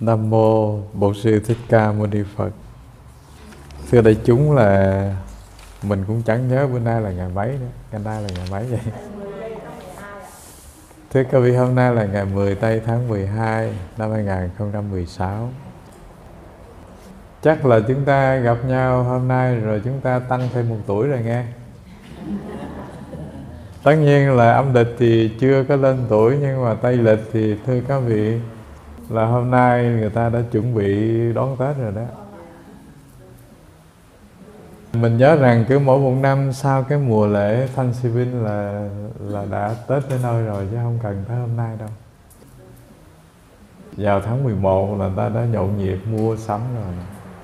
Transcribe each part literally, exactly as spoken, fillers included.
Nam mô Bổn Sư Thích Ca Mâu Ni Phật. Thưa đại chúng, là mình cũng chẳng nhớ bữa nay là ngày mấy nữa. Ngày nay là ngày mấy vậy? Thưa các vị, hôm nay là ngày mười tây tháng mười hai năm hai nghìn không trăm mười sáu. Chắc là chúng ta gặp nhau hôm nay rồi chúng ta tăng thêm một tuổi rồi nghe. Tất nhiên là âm lịch thì chưa có lên tuổi, nhưng mà tây lịch thì thưa các vị là hôm nay người ta đã chuẩn bị đón Tết rồi đó. Mình nhớ rằng cứ mỗi một năm sau cái mùa lễ Thanksgiving là là đã Tết đến nơi rồi, chứ không cần tới hôm nay đâu. Vào tháng mười một là ta đã nhộn nhịp mua sắm rồi.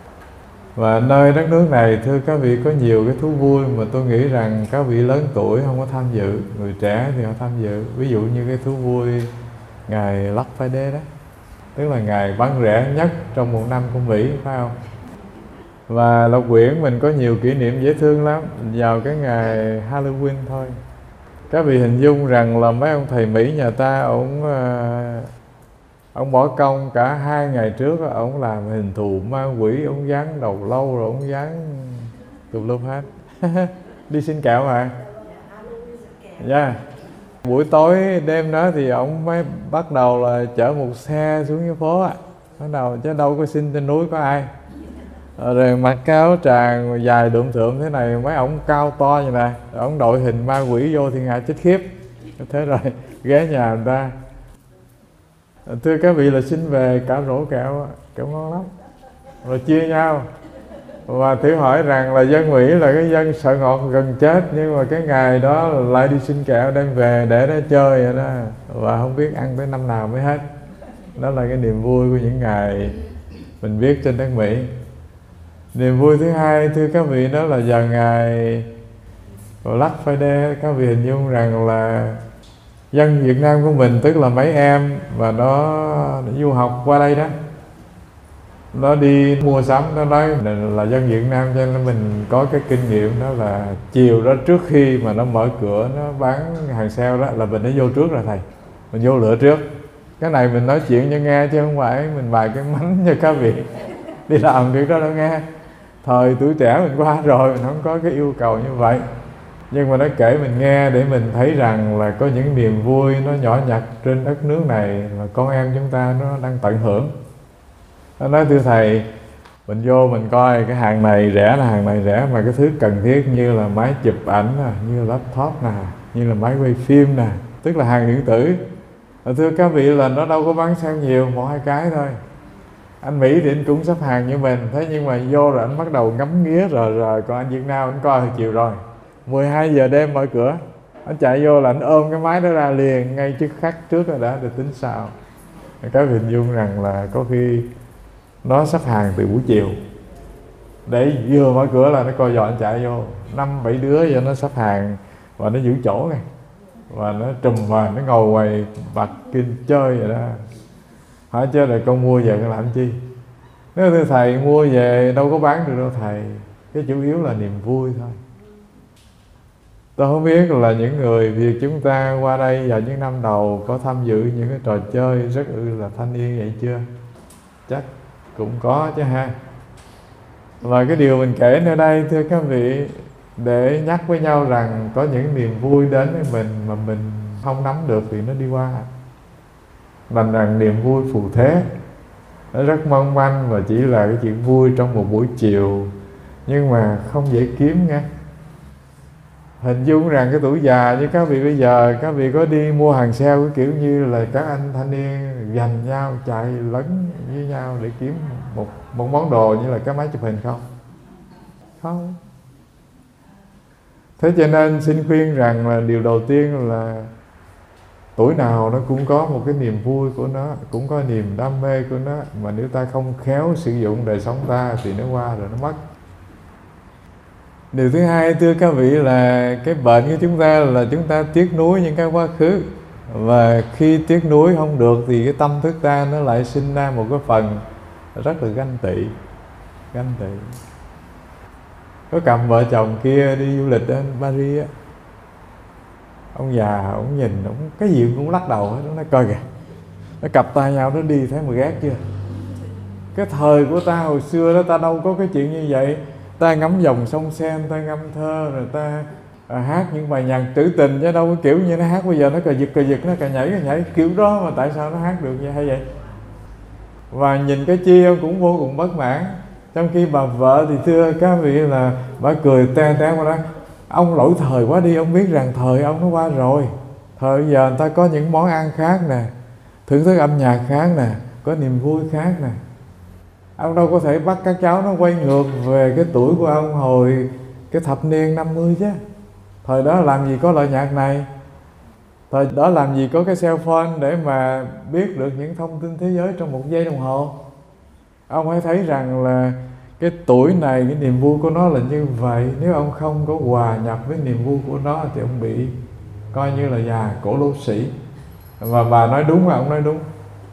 Và nơi đất nước này thưa các vị có nhiều cái thú vui mà tôi nghĩ rằng các vị lớn tuổi không có tham dự, người trẻ thì họ tham dự. Ví dụ như cái thú vui ngày Black Friday đó, tức là ngày bán rẻ nhất trong một năm của Mỹ, phải không? Và Lộc Quyển mình có nhiều kỷ niệm dễ thương lắm vào cái ngày Halloween thôi. Các vị hình dung rằng là mấy ông thầy Mỹ nhà ta, ông ông bỏ công cả hai ngày trước, ông làm hình thù ma quỷ, ông dán đầu lâu, rồi ông dán tùm lum hết. Đi xin kẹo mà. Dạ. Yeah. Buổi tối đêm đó thì ông mới bắt đầu là chở một xe xuống cái phố á, bắt đầu chứ đâu có xin trên núi có ai. Rồi mặc cái áo tràng dài đượm thượm thế này, mấy ổng cao to như này, ổng đội hình ma quỷ vô thiên hạ chết khiếp. Thế rồi ghé nhà người ta. Thưa các vị là xin về cả rổ kẹo, kẹo ngon lắm, rồi chia nhau. Và thử hỏi rằng là dân Mỹ là cái dân sợ ngọt gần chết, nhưng mà cái ngày đó lại đi xin kẹo đem về để đó chơi vậy đó, và không biết ăn tới năm nào mới hết. Đó là cái niềm vui của những ngày mình biết trên đất Mỹ. Niềm vui thứ hai thưa các vị đó là vào ngày Black Friday, các vị hình dung rằng là dân Việt Nam của mình, tức là mấy em và nó, nó du học qua đây đó, nó đi mua sắm, nó nói là, là dân Việt Nam, cho nên mình có cái kinh nghiệm đó là chiều đó trước khi mà nó mở cửa, nó bán hàng sale đó, là mình đã vô trước rồi thầy. Mình vô lựa trước. Cái này mình nói chuyện cho nghe chứ không phải mình bài cái mánh cho các vị đi làm việc đó đâu nghe. Thời tuổi trẻ mình qua rồi, mình không có cái yêu cầu như vậy. Nhưng mà nó kể mình nghe để mình thấy rằng là có những niềm vui nó nhỏ nhặt trên đất nước này mà con em chúng ta nó đang tận hưởng. Nó nói thưa thầy, mình vô mình coi cái hàng này rẻ là hàng này rẻ, mà cái thứ cần thiết như là máy chụp ảnh nè, như là laptop nè, như là máy quay phim nè, tức là hàng điện tử. Và thưa các vị là nó đâu có bán sale nhiều, một hai cái thôi. Anh Mỹ thì anh cũng xếp hàng như mình, thế nhưng mà vô rồi anh bắt đầu ngắm nghía rồi rồi, còn anh Việt Nam anh coi hồi chiều rồi, mười hai giờ đêm mở cửa, anh chạy vô là anh ôm cái máy đó ra liền ngay trước khắc trước rồi đã, để tính sao. Các hình dung rằng là có khi nó xếp hàng từ buổi chiều, để vừa mở cửa là nó coi dọn chạy vô, năm bảy đứa cho nó xếp hàng và nó giữ chỗ này, và nó trùm vào, nó ngồi ngoài bạch kinh chơi vậy đó. Hỏi chứ rồi con mua về con làm chi? Nếu thưa thầy mua về đâu có bán được đâu thầy, cái chủ yếu là niềm vui thôi. Tôi không biết là những người Việt chúng ta qua đây vào những năm đầu có tham dự những cái trò chơi rất ư là thanh niên vậy chưa? Chắc cũng có chứ ha. Và cái điều mình kể nơi đây thưa các vị, để nhắc với nhau rằng có những niềm vui đến với mình mà mình không nắm được thì nó đi qua. Đành rằng niềm vui phù thế, nó rất mong manh và chỉ là cái chuyện vui trong một buổi chiều, nhưng mà không dễ kiếm nghe. Hình dung rằng cái tuổi già như các vị bây giờ, các vị có đi mua hàng sale cái kiểu như là các anh thanh niên giành nhau, chạy lấn với nhau để kiếm một, một món đồ như là cái máy chụp hình không? Không. Thế cho nên xin khuyên rằng là điều đầu tiên là tuổi nào nó cũng có một cái niềm vui của nó, cũng có niềm đam mê của nó, mà nếu ta không khéo sử dụng đời sống ta thì nó qua rồi nó mất. Điều thứ hai thưa các vị là cái bệnh của chúng ta là chúng ta tiếc nuối những cái quá khứ, và khi tiếc nuối không được thì cái tâm thức ta nó lại sinh ra một cái phần rất là ganh tị. Ganh tị. Có cặp vợ chồng kia đi du lịch ở Paris á, ông già ông nhìn ông cái gì cũng lắc đầu hết, nó nói coi kìa, nó cặp tay nhau nó đi thấy mà ghét chưa. Cái thời của ta hồi xưa đó, ta đâu có cái chuyện như vậy. Ta ngắm dòng sông Sen, ta ngâm thơ, rồi ta à, hát những bài nhạc trữ tình, chứ đâu có kiểu như nó hát bây giờ nó cờ giật cờ giật, nó cờ nhảy cờ nhảy kiểu đó mà tại sao nó hát được như hay vậy? Và nhìn cái chi ông cũng vô cùng bất mãn. Trong khi bà vợ thì thưa các vị là bà cười te te qua đó: ông lỗi thời quá đi, ông biết rằng thời ông nó qua rồi. Thời bây giờ người ta có những món ăn khác nè, thưởng thức âm nhạc khác nè, có niềm vui khác nè. Ông đâu có thể bắt các cháu nó quay ngược về cái tuổi của ông hồi cái thập niên năm mươi chứ. Thời đó làm gì có loại nhạc này, thời đó làm gì có cái cell phone để mà biết được những thông tin thế giới trong một giây đồng hồ. Ông hãy thấy rằng là cái tuổi này, cái niềm vui của nó là như vậy. Nếu ông không có hòa nhập với niềm vui của nó thì ông bị coi như là già cổ lỗ sĩ. Và bà nói đúng, mà ông nói đúng.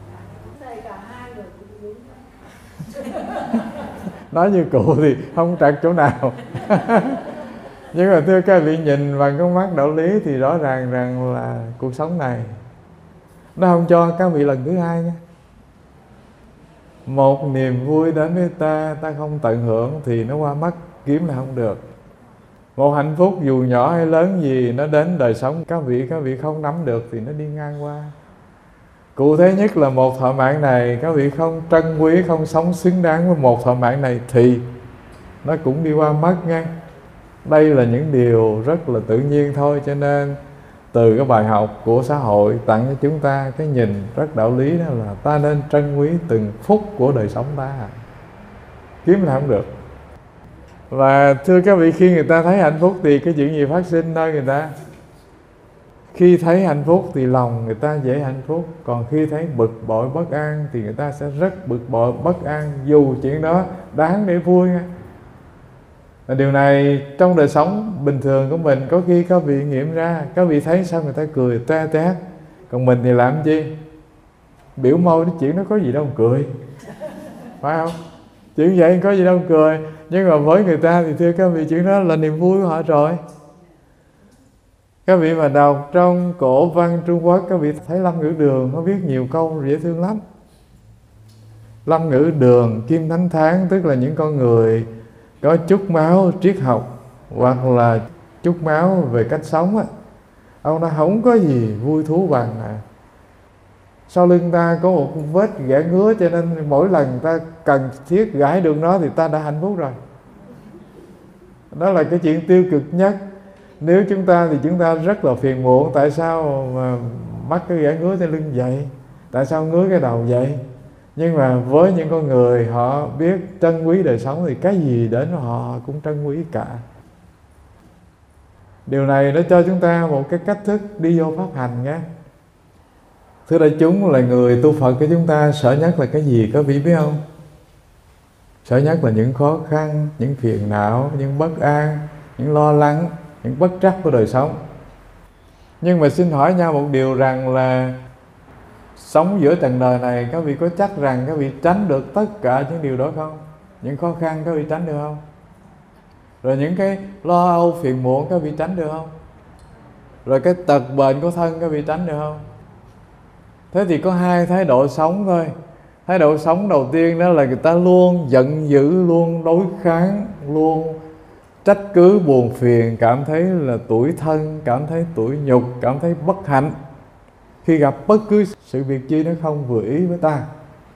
Nói như cụ thì không trật chỗ nào. Nhưng mà thưa các vị, nhìn bằng con mắt đạo lý thì rõ ràng rằng là cuộc sống này nó không cho các vị lần thứ hai nha. Một niềm vui đến với ta, ta không tận hưởng thì nó qua mắt kiếm là không được. Một hạnh phúc dù nhỏ hay lớn gì nó đến đời sống các vị, các vị không nắm được thì nó đi ngang qua. Cụ thể nhất là một thọ mạng này, các vị không trân quý, không sống xứng đáng với một thọ mạng này thì nó cũng đi qua mất nha. Đây là những điều rất là tự nhiên thôi. Cho nên từ cái bài học của xã hội tặng cho chúng ta cái nhìn rất đạo lý, đó là ta nên trân quý từng phút của đời sống ta, kiếm là không được. Và thưa các vị, khi người ta thấy hạnh phúc thì cái chuyện gì phát sinh nơi người ta? Khi thấy hạnh phúc thì lòng người ta dễ hạnh phúc. Còn khi thấy bực bội bất an thì người ta sẽ rất bực bội bất an, dù chuyện đó đáng để vui nha. Và điều này trong đời sống bình thường của mình có khi các vị nghiệm ra. Các vị thấy sao người ta cười te tét, còn mình thì làm chi? Biểu môi, cái chuyện nó có gì đâu cười, phải không? Chuyện vậy có gì đâu cười. Nhưng mà với người ta thì thưa các vị, chuyện đó là niềm vui của họ rồi. Các vị mà đọc trong cổ văn Trung Quốc, các vị thấy Lâm Ngữ Đường có viết nhiều câu dễ thương lắm. Lâm Ngữ Đường, Kim Thánh Thắng, tức là những con người có chút máu triết học hoặc là chút máu về cách sống á. Ông nói không có gì vui thú bằng à. Sau lưng ta có một vết ghẻ ngứa, cho nên mỗi lần ta cần thiết gãi được nó thì ta đã hạnh phúc rồi. Đó là cái chuyện tiêu cực nhất. Nếu chúng ta thì chúng ta rất là phiền muộn. Tại sao mà mắc cái ghẻ ngứa trên lưng vậy? Tại sao ngứa cái đầu vậy? Nhưng mà với những con người họ biết trân quý đời sống thì cái gì đến họ cũng trân quý cả. Điều này nó cho chúng ta một cái cách thức đi vô pháp hành nhé. Thưa đại chúng, là người tu Phật của chúng ta sợ nhất là cái gì các vị biết không? Sợ nhất là những khó khăn, những phiền não, những bất an, những lo lắng, những bất trắc của đời sống. Nhưng mà xin hỏi nhau một điều rằng là sống giữa trần đời này, các vị có chắc rằng các vị tránh được tất cả những điều đó không? Những khó khăn các vị tránh được không? Rồi những cái lo âu phiền muộn các vị tránh được không? Rồi cái tật bệnh của thân các vị tránh được không? Thế thì có hai thái độ sống thôi. Thái độ sống đầu tiên đó là người ta luôn giận dữ, luôn đối kháng, luôn trách cứ buồn phiền, cảm thấy là tủi thân, cảm thấy tủi nhục, cảm thấy bất hạnh khi gặp bất cứ sự việc chi nó không vừa ý với ta.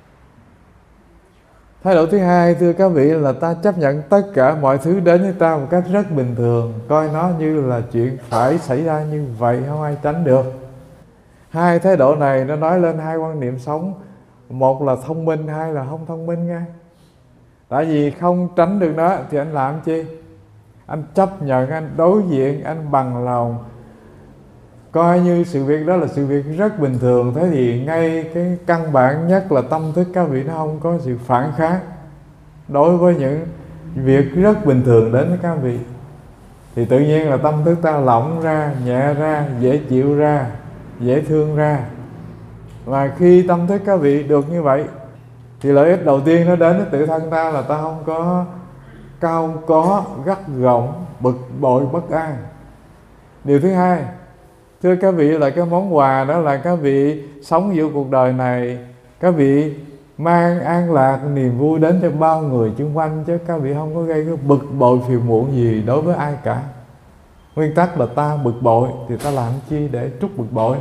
Thái độ thứ hai thưa các vị là ta chấp nhận tất cả mọi thứ đến với ta một cách rất bình thường, coi nó như là chuyện phải xảy ra như vậy, không ai tránh được. Hai thái độ này nó nói lên hai quan niệm sống, một là thông minh, hai là không thông minh nha. Tại vì không tránh được nó thì anh làm chi? Anh chấp nhận, anh đối diện, anh bằng lòng, coi như sự việc đó là sự việc rất bình thường. Thế thì ngay cái căn bản nhất là tâm thức các vị nó không có sự phản kháng đối với những việc rất bình thường đến với các vị, thì tự nhiên là tâm thức ta lỏng ra, nhẹ ra, dễ chịu ra, dễ thương ra. Và khi tâm thức các vị được như vậy thì lợi ích đầu tiên nó đến với tự thân ta là ta không có cao có, gắt gỏng, bực bội, bất an. Điều thứ hai thưa các vị là cái món quà đó là các vị sống giữa cuộc đời này, các vị mang an lạc niềm vui đến cho bao người xung quanh, chứ các vị không có gây cái bực bội phiền muộn gì đối với ai cả. Nguyên tắc là ta bực bội thì ta làm chi để trút bực bội.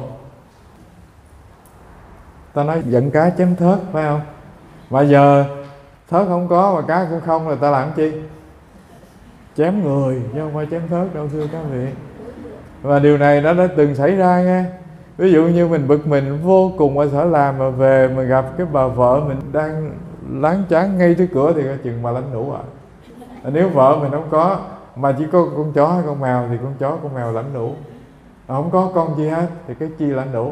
Ta nói giận cá chém thớt, phải không? Mà giờ thớt không có mà cá cũng không, rồi ta làm chi? Chém người chứ không phải chém thớt đâu, thưa các vị. Và điều này nó đã từng xảy ra nghe. Ví dụ như mình bực mình vô cùng ở sở làm, mà về mình gặp cái bà vợ mình đang láng chán ngay trước cửa thì coi chừng bà lãnh đủ rồi. Nếu vợ mình không có, mà chỉ có con chó hay con mèo thì con chó con mèo lãnh đủ. Mà không có con chi hết thì cái chi lãnh đủ.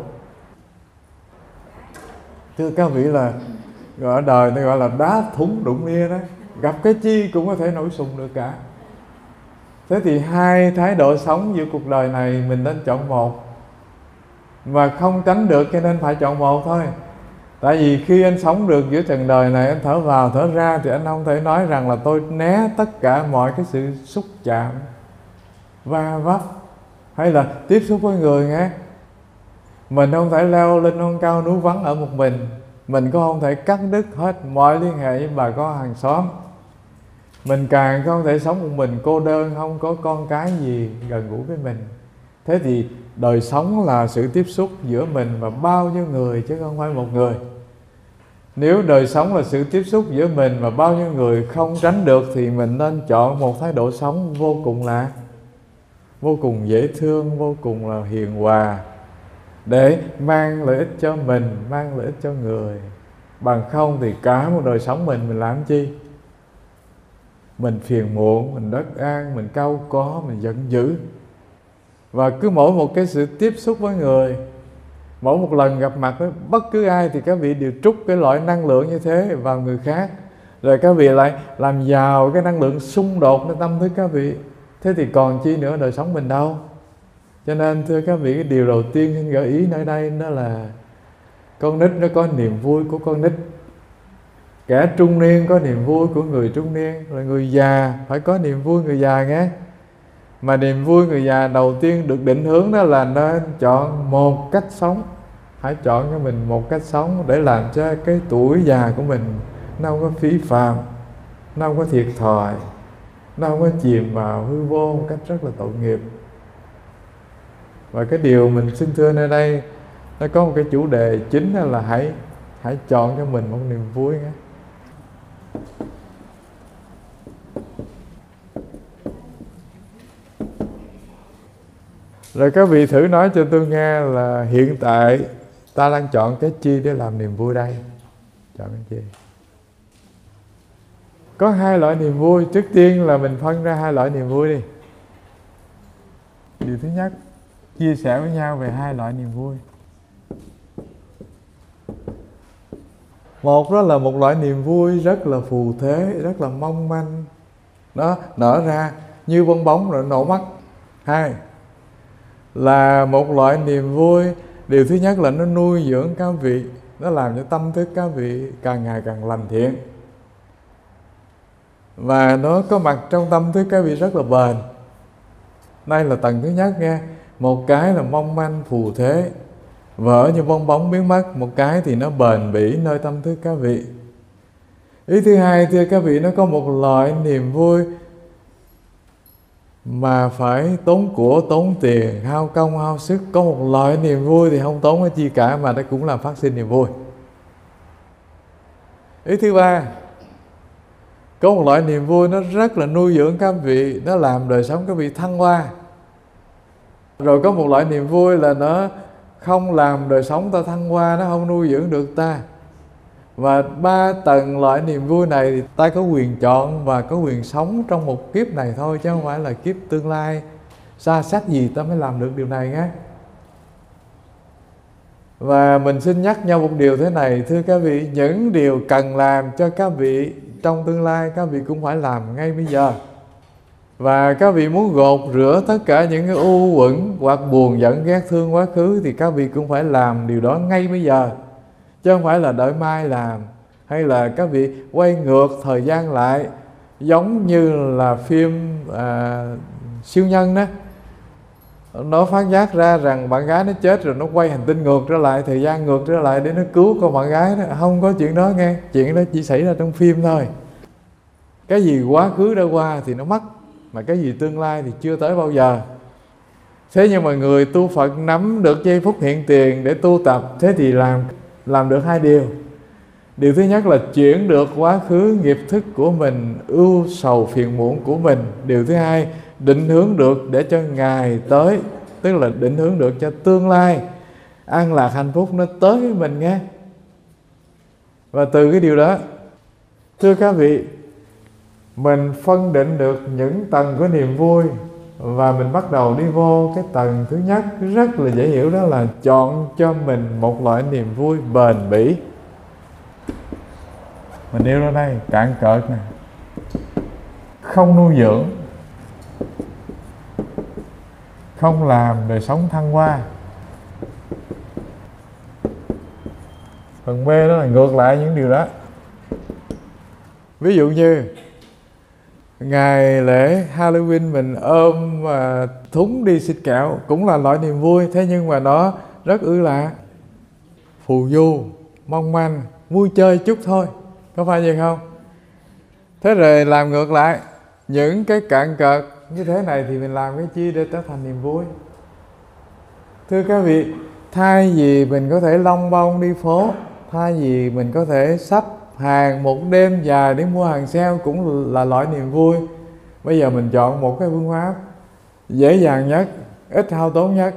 Thưa các vị, là gọi ở đời nó gọi là đá thúng đụng nia đó, gặp cái chi cũng có thể nổi sùng được cả. Thế thì hai thái độ sống giữa cuộc đời này mình nên chọn một, mà không tránh được cho nên phải chọn một thôi. Tại vì khi anh sống được giữa trần đời này, anh thở vào thở ra thì anh không thể nói rằng là tôi né tất cả mọi cái sự xúc chạm, va vấp hay là tiếp xúc với người nghe. Mình không thể leo lên non cao núi vắng ở một mình. Mình cũng không thể cắt đứt hết mọi liên hệ với bà con hàng xóm. Mình càng không thể sống một mình cô đơn, không có con cái gì gần gũi với mình. Thế thì đời sống là sự tiếp xúc giữa mình và bao nhiêu người chứ không phải một người. Nếu đời sống là sự tiếp xúc giữa mình và bao nhiêu người không tránh được, thì mình nên chọn một thái độ sống vô cùng là vô cùng dễ thương, vô cùng là hiền hòa, để mang lợi ích cho mình, mang lợi ích cho người. Bằng không thì cả một đời sống mình mình làm chi? Mình phiền muộn, mình bất an, mình cau có, mình giận dữ. Và cứ mỗi một cái sự tiếp xúc với người, mỗi một lần gặp mặt với bất cứ ai, thì các vị đều trút cái loại năng lượng như thế vào người khác. Rồi các vị lại làm giàu cái năng lượng xung độtในtâm thức các vị. Thế thì còn chi nữa đời sống mình đâu? Cho nên thưa các vị, cái điều đầu tiên xin gợi ý nơi đây đó là con nít nó có niềm vui của con nít, kẻ trung niên có niềm vui của người trung niên, rồi người già phải có niềm vui người già nghe. Mà niềm vui người già đầu tiên được định hướng đó là nên chọn một cách sống. Hãy chọn cho mình một cách sống để làm cho cái tuổi già của mình nó không có phí phàm, nó không có thiệt thòi, nó không có chìm vào hư vô một cách rất là tội nghiệp. Và cái điều mình xin thưa nơi đây, nó có một cái chủ đề chính là hãy hãy chọn cho mình một niềm vui nghe. Rồi các vị thử nói cho tôi nghe là hiện tại ta đang chọn cái chi để làm niềm vui đây? Chọn cái chi? Có hai loại niềm vui. Trước tiên là mình phân ra hai loại niềm vui đi. Điều thứ nhất, chia sẻ với nhau về hai loại niềm vui. Một đó là một loại niềm vui rất là phù thế, rất là mong manh, nó nở ra như bong bóng rồi nổ mắt. Hai là một loại niềm vui, điều thứ nhất là nó nuôi dưỡng các vị, nó làm cho tâm thức các vị càng ngày càng lành thiện, và nó có mặt trong tâm thức các vị rất là bền. Đây là tầng thứ nhất nghe. Một cái là mong manh phù thế, vỡ như bong bóng biến mất. Một cái thì nó bền bỉ nơi tâm thức các vị. Ý thứ hai, thưa các vị, nó có một loại niềm vui mà phải tốn của, tốn tiền, hao công, hao sức. Có một loại niềm vui thì không tốn cái chi cả, mà nó cũng là phát sinh niềm vui. Ý thứ ba, có một loại niềm vui nó rất là nuôi dưỡng các vị, nó làm đời sống các vị thăng hoa. Rồi có một loại niềm vui là nó không làm đời sống ta thăng hoa, nó không nuôi dưỡng được ta. Và ba tầng loại niềm vui này thì ta có quyền chọn và có quyền sống trong một kiếp này thôi, chứ không phải là kiếp tương lai xa xách gì ta mới làm được điều này nhé. Và mình xin nhắc nhau một điều thế này, thưa các vị, những điều cần làm cho các vị trong tương lai, các vị cũng phải làm ngay bây giờ. Và các vị muốn gột rửa tất cả những cái u uẩn hoặc buồn giận ghét thương quá khứ, thì các vị cũng phải làm điều đó ngay bây giờ, chứ không phải là đợi mai làm, hay là các vị quay ngược thời gian lại, giống như là phim à, siêu nhân đó. nó phát giác ra rằng bạn gái nó chết rồi, nó quay hành tinh ngược trở lại, thời gian ngược trở lại để nó cứu con bạn gái đó. Không có chuyện đó nghe. Chuyện đó chỉ xảy ra trong phim thôi. Cái gì quá khứ đã qua thì nó mất, mà cái gì tương lai thì chưa tới bao giờ. Thế nhưng mà người tu Phật nắm được giây phút hiện tiền để tu tập, thế thì làm làm được hai điều. Điều thứ nhất là chuyển được quá khứ nghiệp thức của mình, ưu sầu phiền muộn của mình. Điều thứ hai, định hướng được để cho ngày tới, tức là định hướng được cho tương lai an lạc hạnh phúc nó tới với mình nghe. Và từ cái điều đó, thưa các vị, mình phân định được những tầng của niềm vui, và mình bắt đầu đi vô cái tầng thứ nhất rất là dễ hiểu, đó là chọn cho mình một loại niềm vui bền bỉ. Mình nêu ra đây cạn cợt nè, không nuôi dưỡng, không làm đời sống thăng hoa. Phần B đó là ngược lại những điều đó. Ví dụ như ngày lễ Halloween mình ôm và thúng đi xịt kẹo, cũng là loại niềm vui. Thế nhưng mà nó rất ư lạ, phù du, mong manh, vui chơi chút thôi. Có phải vậy không? Thế rồi làm ngược lại, những cái cạn cợt như thế này thì mình làm cái chi để trở thành niềm vui? Thưa các vị, thay vì mình có thể long bông đi phố, thay vì mình có thể xách hàng một đêm dài để mua hàng sale cũng là loại niềm vui, bây giờ mình chọn một cái phương pháp dễ dàng nhất, ít hao tốn nhất,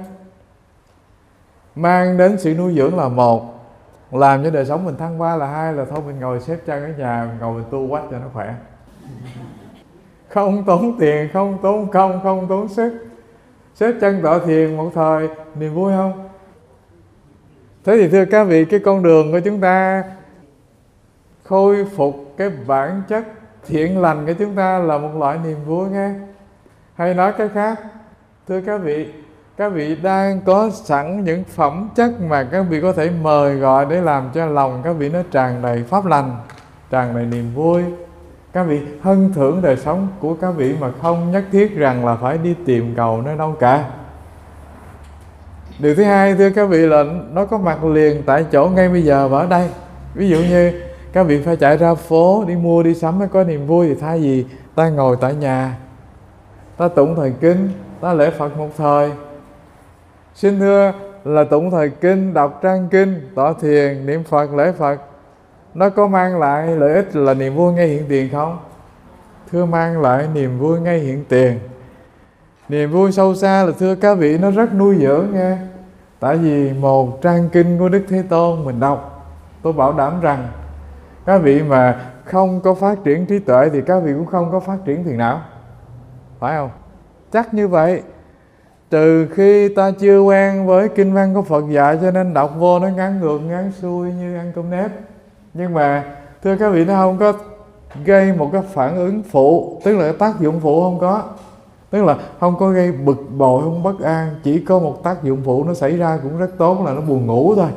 mang đến sự nuôi dưỡng là một, làm cho đời sống mình thăng hoa là hai, là thôi mình ngồi xếp chân ở nhà, mình ngồi mình tu quách cho nó khỏe. Không tốn tiền, không tốn công, không tốn sức. Xếp chân tọa thiền một thời, niềm vui không? Thế thì thưa các vị, cái con đường của chúng ta khôi phục cái bản chất thiện lành của chúng ta là một loại niềm vui nghe. Hay nói cái khác, thưa các vị, các vị đang có sẵn những phẩm chất mà các vị có thể mời gọi để làm cho lòng các vị nó tràn đầy pháp lành, tràn đầy niềm vui. Các vị hân thưởng đời sống của các vị mà không nhất thiết rằng là phải đi tìm cầu nơi đâu cả. Điều thứ hai, thưa các vị, là nó có mặt liền tại chỗ ngay bây giờ và ở đây. Ví dụ như các vị phải chạy ra phố đi mua đi sắm mới có niềm vui, thì thay vì ta ngồi tại nhà, ta tụng thời kinh, ta lễ Phật một thời. Xin thưa là tụng thời kinh, đọc trang kinh, tọa thiền, niệm Phật, lễ Phật, nó có mang lại lợi ích là niềm vui ngay hiện tiền không? Thưa, mang lại niềm vui ngay hiện tiền. Niềm vui sâu xa là thưa các vị, nó rất nuôi dưỡng nghe. Tại vì một trang kinh của Đức Thế Tôn mình đọc, tôi bảo đảm rằng các vị mà không có phát triển trí tuệ thì các vị cũng không có phát triển thiền não. Phải không? Chắc như vậy. Trừ khi ta chưa quen với kinh văn của Phật dạy, cho nên đọc vô nó ngắn ngược ngắn xuôi như ăn cơm nếp. Nhưng mà thưa các vị, nó không có gây một cái phản ứng phụ, tức là cái tác dụng phụ không có. Tức là không có gây bực bội, không bất an. Chỉ có một tác dụng phụ nó xảy ra cũng rất tốt là nó buồn ngủ thôi.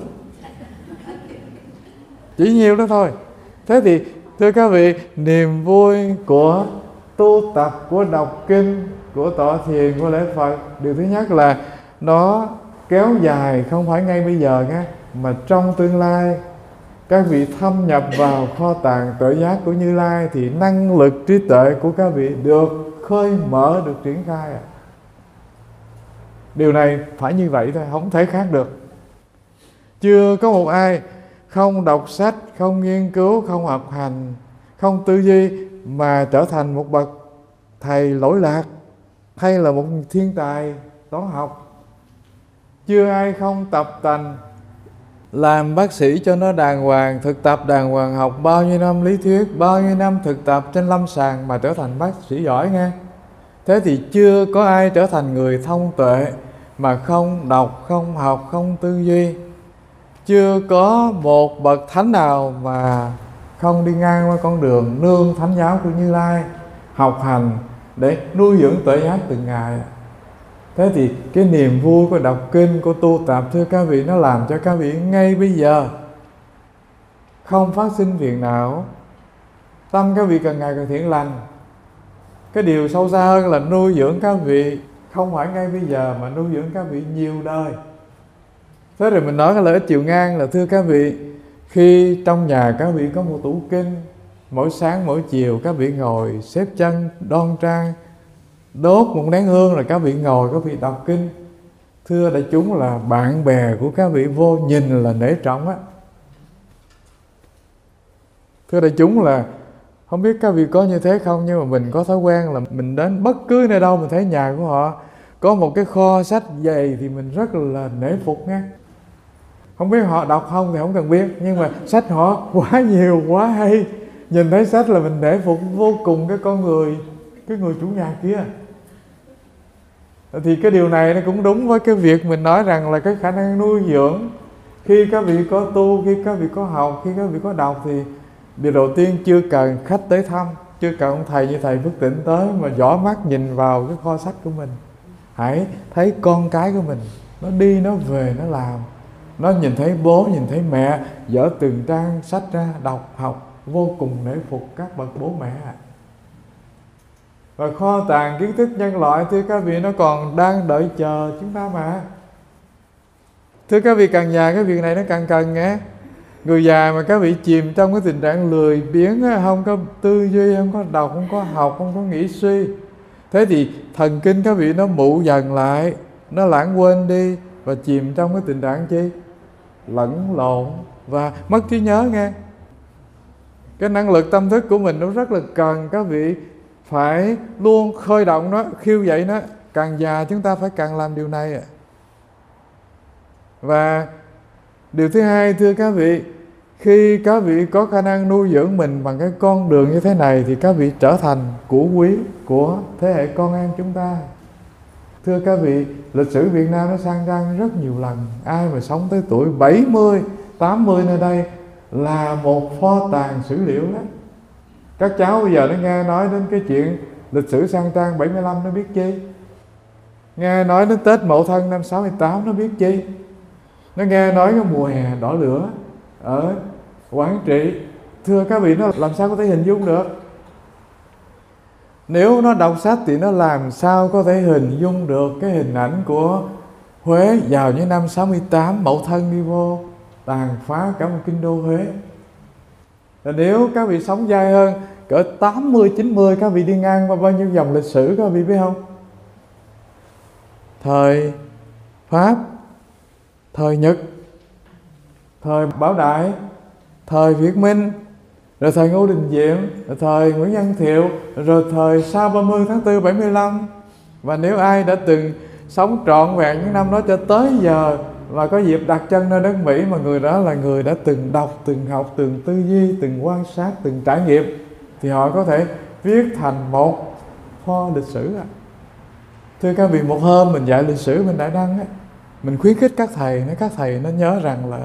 Chỉ nhiêu đó thôi. Thế thì thưa các vị, niềm vui của tu tập, của đọc kinh, của tọa thiền, của lễ Phật, điều thứ nhất là nó kéo dài, không phải ngay bây giờ nghe, mà trong tương lai các vị thâm nhập vào kho tàng tuệ giác của Như Lai thì năng lực trí tuệ của các vị được khơi mở, được triển khai. Điều này phải như vậy thôi, không thể khác được. Chưa có một ai không đọc sách, không nghiên cứu, không học hành, không tư duy mà trở thành một bậc thầy lỗi lạc hay là một thiên tài toán học. Chưa ai không tập tành làm bác sĩ cho nó đàng hoàng, thực tập đàng hoàng, học bao nhiêu năm lý thuyết, bao nhiêu năm thực tập trên lâm sàng mà trở thành bác sĩ giỏi nghe. Thế thì chưa có ai trở thành người thông tuệ mà không đọc, không học, không tư duy. Chưa có một bậc thánh nào mà không đi ngang qua con đường nương thánh giáo của Như Lai, học hành để nuôi dưỡng tuệ giác từng ngày. Thế thì cái niềm vui của đọc kinh, của tu tập, thưa các vị, nó làm cho các vị ngay bây giờ không phát sinh phiền não, tâm các vị càng ngày càng thiện lành. Cái điều sâu xa hơn là nuôi dưỡng các vị không phải ngay bây giờ mà nuôi dưỡng các vị nhiều đời. Thế rồi mình nói cái lợi ích chiều ngang là thưa các vị, khi trong nhà các vị có một tủ kinh, mỗi sáng mỗi chiều các vị ngồi xếp chân đoan trang, đốt một nén hương rồi các vị ngồi các vị đọc kinh. Thưa đại chúng là bạn bè của các vị vô nhìn là nể trọng á. Thưa đại chúng là không biết các vị có như thế không, nhưng mà mình có thói quen là mình đến bất cứ nơi đâu mình thấy nhà của họ có một cái kho sách dày thì mình rất là nể phục nha. Không biết họ đọc không thì không cần biết, nhưng mà sách họ quá nhiều quá hay, nhìn thấy sách là mình nể phục vô cùng cái con người, cái người chủ nhà kia. Thì cái điều này nó cũng đúng với cái việc mình nói rằng là cái khả năng nuôi dưỡng. Khi các vị có tu, khi các vị có học, khi các vị có đọc thì điều đầu tiên chưa cần khách tới thăm, chưa cần ông thầy như thầy Phước Tịnh tới mà dõi mắt nhìn vào cái kho sách của mình. Hãy thấy con cái của mình, nó đi nó về nó làm, nó nhìn thấy bố nhìn thấy mẹ dở từng trang sách ra đọc học, vô cùng nể phục các bậc bố mẹ. Và kho tàng kiến thức nhân loại thưa các vị nó còn đang đợi chờ chúng ta mà. Thưa các vị, càng già cái việc này nó càng cần nghe. Người già mà các vị chìm trong cái tình trạng lười biếng, không có tư duy, không có đọc, không có học, không có nghĩ suy, thế thì thần kinh các vị nó mụ dần lại, nó lãng quên đi và chìm trong cái tình trạng chi? Lẫn lộn và mất trí nhớ nghe. Cái năng lực tâm thức của mình nó rất là cần các vị phải luôn khơi động nó, khiêu dậy nó. Càng già chúng ta phải càng làm điều này. Và điều thứ hai thưa các vị, khi các vị có khả năng nuôi dưỡng mình bằng cái con đường như thế này thì các vị trở thành của quý của thế hệ con em chúng ta. Thưa các vị, lịch sử Việt Nam nó sang trang rất nhiều lần. Ai mà sống tới tuổi bảy mươi, tám mươi nơi đây là một kho tàng sử liệu đó. Các cháu bây giờ nó nghe nói đến cái chuyện lịch sử sang trang bảy mươi lăm nó biết chi? Nghe nói đến Tết Mậu Thân năm sáu mươi tám nó biết chi? Nó nghe nói cái mùa hè đỏ lửa ở Quảng Trị, thưa các vị, nó làm sao có thể hình dung được? Nếu nó đọc sách thì nó làm sao có thể hình dung được cái hình ảnh của Huế vào những năm sáu mươi tám Mậu Thân đi vô tàn phá cả một kinh đô Huế. Và nếu các vị sống dài hơn cỡ tám mươi, chín mươi, các vị đi ngang qua bao nhiêu dòng lịch sử các vị biết không? Thời Pháp, thời Nhật, thời Bảo Đại, thời Việt Minh, rồi thời Ngô Đình Diệm, rồi thời Nguyễn Văn Thiệu, rồi thời sau ba mươi tháng tư bảy mươi lăm. Và nếu ai đã từng sống trọn vẹn những năm đó cho tới giờ và có dịp đặt chân nơi đất Mỹ, mà người đó là người đã từng đọc, từng học, từng tư duy, từng quan sát, từng trải nghiệm, thì họ có thể viết thành một kho lịch sử. Thưa các vị, một hôm mình dạy lịch sử mình Đại Đăng á, mình khuyến khích các thầy, nói các thầy nó nhớ rằng là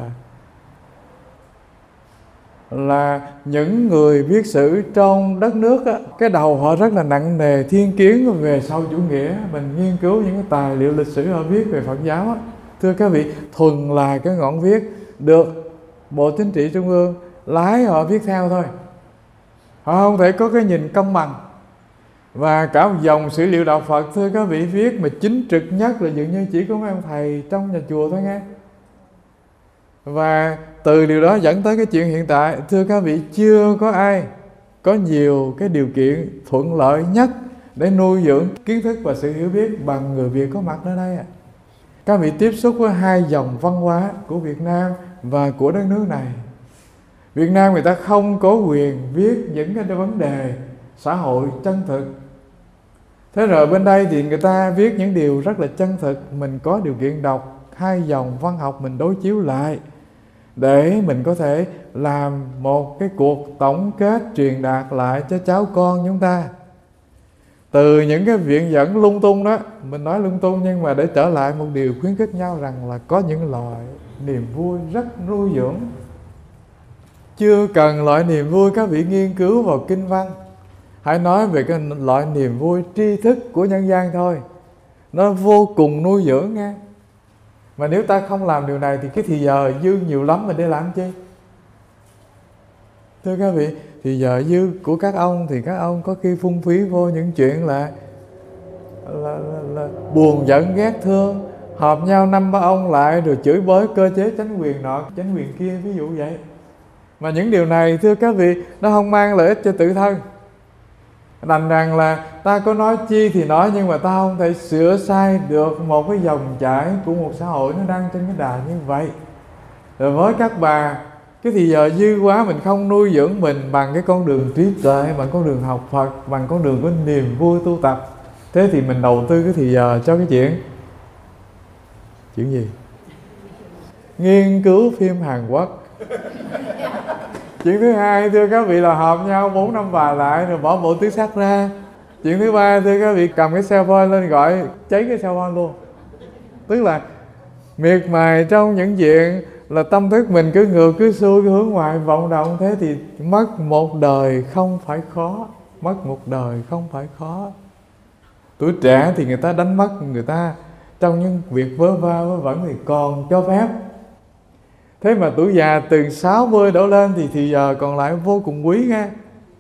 là những người viết sử trong đất nước á, cái đầu họ rất là nặng nề thiên kiến về sau chủ nghĩa. Mình nghiên cứu những cái tài liệu lịch sử họ viết về Phật giáo á, thưa các vị, thuần là cái ngọn viết được Bộ Chính trị Trung ương lái họ viết theo thôi. Họ không thể có cái nhìn công bằng. Và cả một dòng sử liệu đạo Phật, thưa các vị, viết mà chính trực nhất là dường như chỉ có mấy ông thầy trong nhà chùa thôi nghe. Và từ điều đó dẫn tới cái chuyện hiện tại, thưa các vị, chưa có ai có nhiều cái điều kiện thuận lợi nhất để nuôi dưỡng kiến thức và sự hiểu biết bằng người Việt có mặt ở đây. Các vị tiếp xúc với hai dòng văn hóa của Việt Nam và của đất nước này. Việt Nam người ta không có quyền viết những cái vấn đề xã hội chân thực. Thế rồi bên đây thì người ta viết những điều rất là chân thực. Mình có điều kiện đọc hai dòng văn học, mình đối chiếu lại để mình có thể làm một cái cuộc tổng kết truyền đạt lại cho cháu con chúng ta. Từ những cái viện dẫn lung tung đó, mình nói lung tung nhưng mà để trở lại một điều khuyến khích nhau rằng là có những loại niềm vui rất nuôi dưỡng. Chưa cần loại niềm vui các vị nghiên cứu vào kinh văn, hãy nói về cái loại niềm vui tri thức của nhân gian thôi, nó vô cùng nuôi dưỡng nghe. Mà nếu ta không làm điều này thì cái thì giờ dư nhiều lắm, mình để làm chi? Thưa các vị, thì giờ dư của các ông thì các ông có khi phung phí vô những chuyện là là, là, là buồn giận ghét thương, họp nhau năm ba ông lại rồi chửi bới cơ chế chính quyền nọ chính quyền kia, ví dụ vậy. Mà những điều này thưa các vị, nó không mang lợi ích cho tự thân. Đành rằng là ta có nói chi thì nói, nhưng mà ta không thể sửa sai được một cái dòng chảy của một xã hội nó đang trên cái đà như vậy. Rồi với các bà, cái thì giờ dư quá mình không nuôi dưỡng mình bằng cái con đường trí tuệ, bằng con đường học Phật, bằng con đường của niềm vui tu tập, thế thì mình đầu tư cái thì giờ cho cái chuyện chuyện gì? Nghiên cứu phim Hàn Quốc. Chuyện thứ hai thưa các vị là họp nhau bốn năm bà lại rồi bỏ bộ tứ sắc ra. Chuyện thứ ba thưa các vị cầm cái cell phone lên gọi cháy cái cell phone luôn. Tức là miệt mài trong những chuyện là tâm thức mình cứ ngược cứ xuôi cứ hướng ngoại vọng động, thế thì mất một đời không phải khó. Mất một đời không phải khó. Tuổi trẻ thì người ta đánh mất người ta trong những việc vớ va vớ vẩn thì còn cho phép. Thế mà tuổi già từ sáu mươi đổ lên thì thì giờ còn lại vô cùng quý nghe.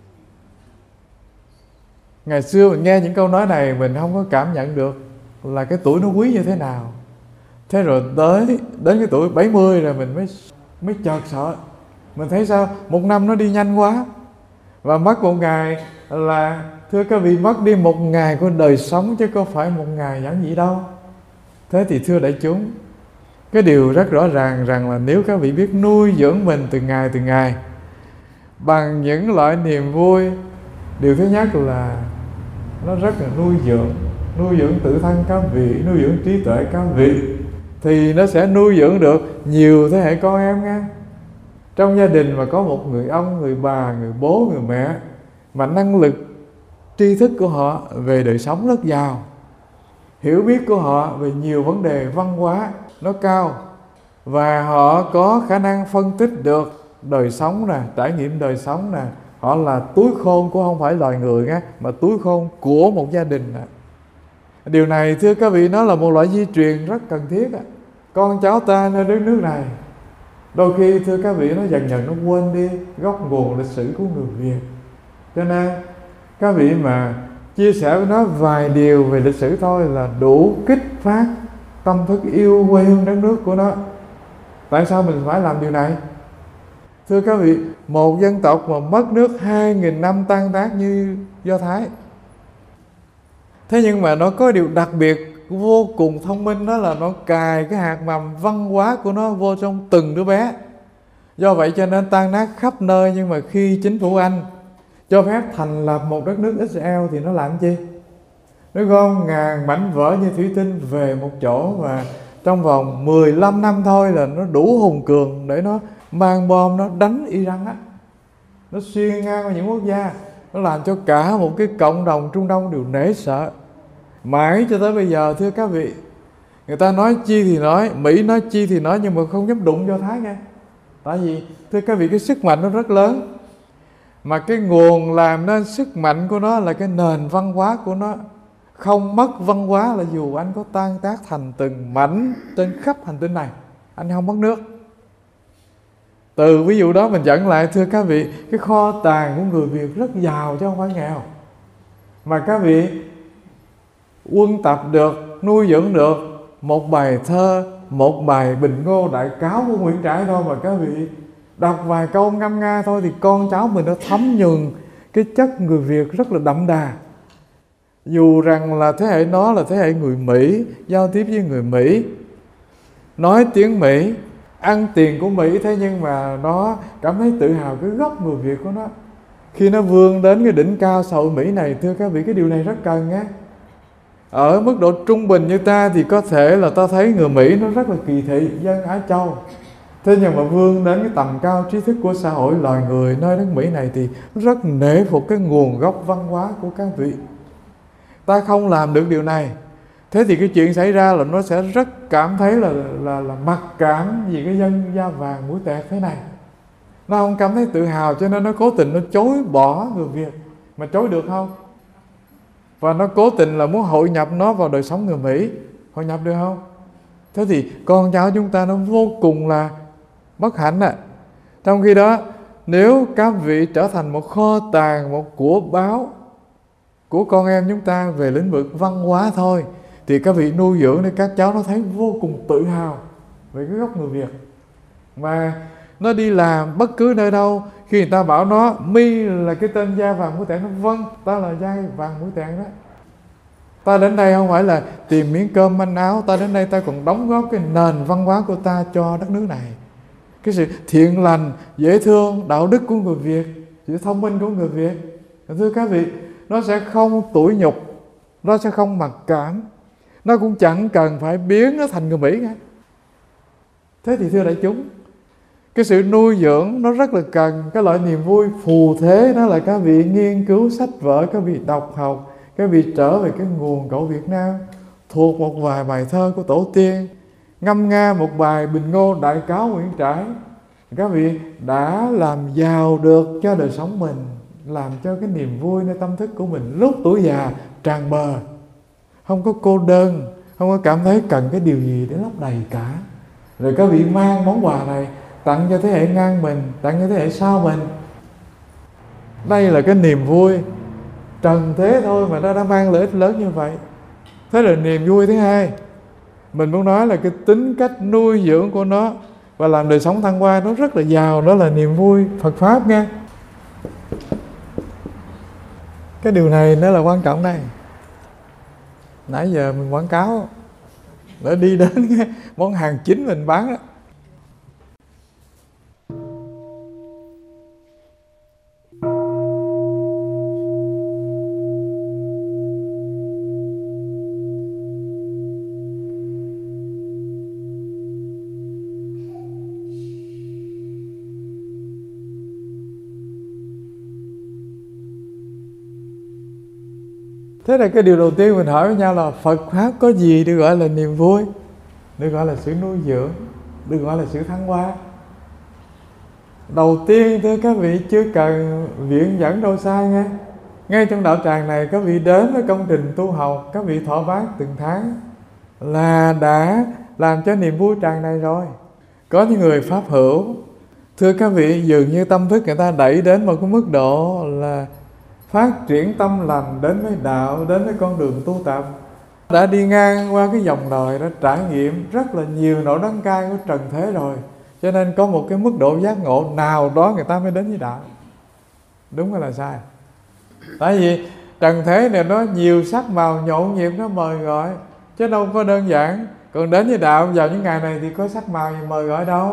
Ngày xưa mình nghe những câu nói này mình không có cảm nhận được là cái tuổi nó quý như thế nào. Thế rồi tới đến cái tuổi bảy mươi rồi mình mới mới chợt sợ. Mình thấy sao một năm nó đi nhanh quá. Và mất một ngày là thưa các vị, mất đi một ngày của đời sống chứ có phải một ngày giản dị đâu. Thế thì thưa đại chúng, cái điều rất rõ ràng rằng là nếu các vị biết nuôi dưỡng mình từng ngày từng ngày bằng những loại niềm vui, điều thứ nhất là nó rất là nuôi dưỡng, nuôi dưỡng tự thân các vị, nuôi dưỡng trí tuệ các vị, thì nó sẽ nuôi dưỡng được nhiều thế hệ con em nghe. Trong gia đình mà có một người ông, người bà, người bố, người mẹ mà năng lực tri thức của họ về đời sống rất giàu, hiểu biết của họ về nhiều vấn đề văn hóa nó cao, và họ có khả năng phân tích được đời sống nè, trải nghiệm đời sống nè. Họ là túi khôn của không phải loài người nghe, mà túi khôn của một gia đình nè. Điều này thưa các vị, nó là một loại di truyền rất cần thiết. Con cháu ta nơi đất nước này đôi khi thưa các vị nó dần dần nó quên đi gốc nguồn lịch sử của người Việt. Cho nên các vị mà chia sẻ với nó vài điều về lịch sử thôi là đủ kích phát tâm thức yêu quê hương đất nước của nó. Tại sao mình phải làm điều này? Thưa các vị, một dân tộc mà mất nước hai nghìn năm tan tác như Do Thái, thế nhưng mà nó có điều đặc biệt vô cùng thông minh, đó là nó cài cái hạt mầm văn hóa của nó vô trong từng đứa bé. Do vậy cho nên tan nát khắp nơi. Nhưng mà khi chính phủ Anh cho phép thành lập một đất nước Israel thì nó làm chi? Nó gom ngàn mảnh vỡ như thủy tinh về một chỗ, và trong vòng mười lăm năm thôi là nó đủ hùng cường để nó mang bom nó đánh Iran á. Nó xuyên ngang qua những quốc gia, nó làm cho cả một cái cộng đồng Trung Đông đều nể sợ. Mãi cho tới bây giờ thưa các vị, người ta nói chi thì nói, Mỹ nói chi thì nói, nhưng mà không dám đụng Do Thái nghe. Tại vì thưa các vị, cái sức mạnh nó rất lớn, mà cái nguồn làm nên sức mạnh của nó là cái nền văn hóa của nó. Không mất văn hóa là dù anh có tan tác thành từng mảnh trên khắp hành tinh này, anh không mất nước. Từ ví dụ đó mình dẫn lại thưa các vị, cái kho tàng của người Việt rất giàu chứ không phải nghèo. Mà các vị quân tập được, nuôi dưỡng được một bài thơ, một bài bình ngô đại cáo của Nguyễn Trãi thôi, mà các vị đọc vài câu ngâm nga thôi thì con cháu mình nó thấm nhuần cái chất người Việt rất là đậm đà. Dù rằng là thế hệ nó là thế hệ người Mỹ, giao tiếp với người Mỹ, nói tiếng Mỹ, ăn tiền của Mỹ, thế nhưng mà nó cảm thấy tự hào cái gốc người Việt của nó. Khi nó vươn đến cái đỉnh cao xã hội Mỹ này, thưa các vị, cái điều này rất cần nhé. Ở mức độ trung bình như ta thì có thể là ta thấy người Mỹ nó rất là kỳ thị dân Á Châu. Thế nhưng mà vươn đến cái tầm cao trí thức của xã hội loài người nơi nước Mỹ này thì rất nể phục cái nguồn gốc văn hóa của các vị. Ta không làm được điều này, thế thì cái chuyện xảy ra là nó sẽ rất cảm thấy là là, là mặc cảm vì cái dân da vàng mũi tẹt thế này. Nó không cảm thấy tự hào, cho nên nó cố tình nó chối bỏ người Việt. Mà chối được không? Và nó cố tình là muốn hội nhập nó vào đời sống người Mỹ. Hội nhập được không? Thế thì con cháu chúng ta nó vô cùng là bất hạnh ạ. À. Trong khi đó, nếu các vị trở thành một kho tàng, một của báo của con em chúng ta về lĩnh vực văn hóa thôi, thì các vị nuôi dưỡng để các cháu nó thấy vô cùng tự hào về cái gốc người Việt. Mà nó đi làm bất cứ nơi đâu, khi người ta bảo nó Mi là cái tên da vàng mũi tẹn, nó vâng, ta là da vàng mũi tẹn đó. Ta đến đây không phải là tìm miếng cơm manh áo, ta đến đây ta còn đóng góp cái nền văn hóa của ta cho đất nước này. Cái sự thiện lành, dễ thương, đạo đức của người Việt, sự thông minh của người Việt, thưa các vị, nó sẽ không tủi nhục, nó sẽ không mặc cảm, nó cũng chẳng cần phải biến nó thành người Mỹ cả. Thế thì thưa đại chúng, cái sự nuôi dưỡng nó rất là cần cái loại niềm vui phù thế, đó là các vị nghiên cứu sách vở, các vị đọc học, các vị trở về cái nguồn cội Việt Nam, thuộc một vài bài thơ của tổ tiên, ngâm nga một bài Bình Ngô Đại Cáo Nguyễn Trãi, các vị đã làm giàu được cho đời sống mình, làm cho cái niềm vui nơi tâm thức của mình lúc tuổi già tràn bờ, không có cô đơn, không có cảm thấy cần cái điều gì để lấp đầy cả. Rồi các vị mang món quà này tặng cho thế hệ ngang mình, tặng cho thế hệ sau mình. Đây là cái niềm vui trần thế thôi mà nó đã mang lợi ích lớn như vậy. Thế là niềm vui thứ hai, mình muốn nói là cái tính cách nuôi dưỡng của nó và làm đời sống thăng hoa nó rất là giàu, đó là niềm vui Phật Pháp nha. Cái điều này nó là quan trọng đây. Nãy giờ mình quảng cáo để đi đến cái món hàng chính mình bán đó. Thế là cái điều đầu tiên mình hỏi với nhau là Phật Pháp có gì được gọi là niềm vui, được gọi là sự nuôi dưỡng, được gọi là sự thăng hoa. Đầu tiên thưa các vị, chưa cần viện dẫn đâu xa nghe. Ngay trong đạo tràng này, các vị đến với công trình tu học, các vị thọ bát từng tháng là đã làm cho niềm vui tràn này rồi. Có những người pháp hữu, thưa các vị, dường như tâm thức người ta đẩy đến một cái mức độ là phát triển tâm lành, đến với đạo, đến với con đường tu tập, đã đi ngang qua cái dòng đời, đã trải nghiệm rất là nhiều nỗi đắng cay của trần thế rồi, cho nên có một cái mức độ giác ngộ nào đó người ta mới đến với đạo. Đúng hay là sai? Tại vì trần thế này nó nhiều sắc màu nhộn nhịp, nó mời gọi, chứ đâu có đơn giản. Còn đến với đạo vào những ngày này thì có sắc màu gì mời gọi đâu.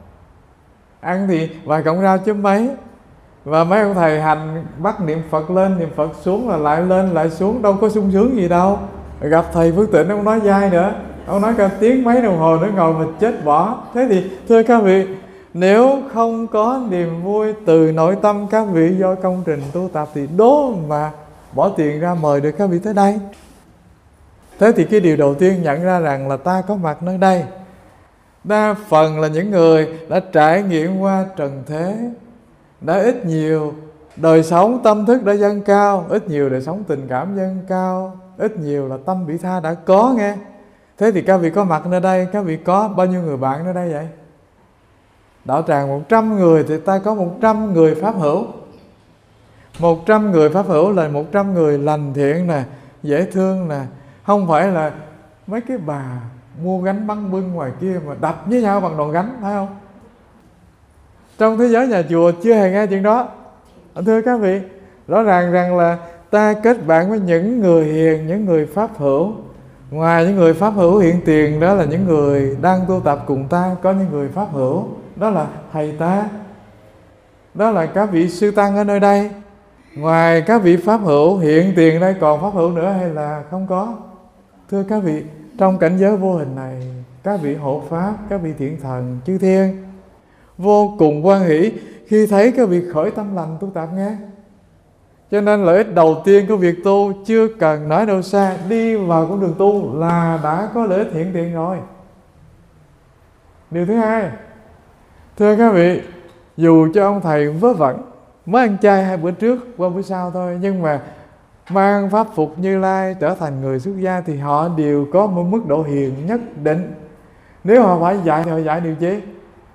Ăn thì vài cọng rau chứ mấy. Và mấy ông thầy hành bắt niệm Phật lên, niệm Phật xuống là lại lên, lại xuống, đâu có sung sướng gì đâu. Gặp thầy Phước Tịnh, ông nói dai nữa, ông nói cả tiếng mấy đồng hồ nữa ngồi mà chết bỏ. Thế thì thưa các vị, nếu không có niềm vui từ nội tâm các vị do công trình tu tập thì đố mà bỏ tiền ra mời được các vị tới đây. Thế thì cái điều đầu tiên nhận ra rằng là ta có mặt nơi đây, đa phần là những người đã trải nghiệm qua trần thế, đã ít nhiều đời sống tâm thức đã dâng cao, ít nhiều đời sống tình cảm dâng cao, ít nhiều là tâm vị tha đã có nghe. Thế thì các vị có mặt nơi đây, các vị có bao nhiêu người bạn nơi đây vậy? Đạo tràng một trăm người thì ta có một trăm người pháp hữu. Một trăm người pháp hữu là một trăm người lành thiện nè, dễ thương nè, không phải là mấy cái bà mua gánh băng bưng ngoài kia mà đập với nhau bằng đòn gánh, phải không? Trong thế giới nhà chùa chưa hề nghe chuyện đó. Thưa các vị, rõ ràng rằng là ta kết bạn với những người hiền, những người pháp hữu. Ngoài những người pháp hữu hiện tiền, đó là những người đang tu tập cùng ta, có những người pháp hữu, đó là thầy ta, đó là các vị sư tăng ở nơi đây. Ngoài các vị pháp hữu hiện tiền đây còn pháp hữu nữa hay là không có? Thưa các vị, trong cảnh giới vô hình này, các vị hộ pháp, các vị thiện thần, chư thiên vô cùng hoan hỷ khi thấy các vị khởi tâm lành tu tập nghe. Cho nên lợi ích đầu tiên của việc tu chưa cần nói đâu xa, đi vào con đường tu là đã có lợi ích hiện tiền rồi. Điều thứ hai, thưa các vị, dù cho ông thầy vớ vẩn, mới ăn chay hai bữa trước qua bữa sau thôi, nhưng mà mang pháp phục Như Lai trở thành người xuất gia thì họ đều có một mức độ hiền nhất định. Nếu họ phải dạy thì họ dạy điều chi?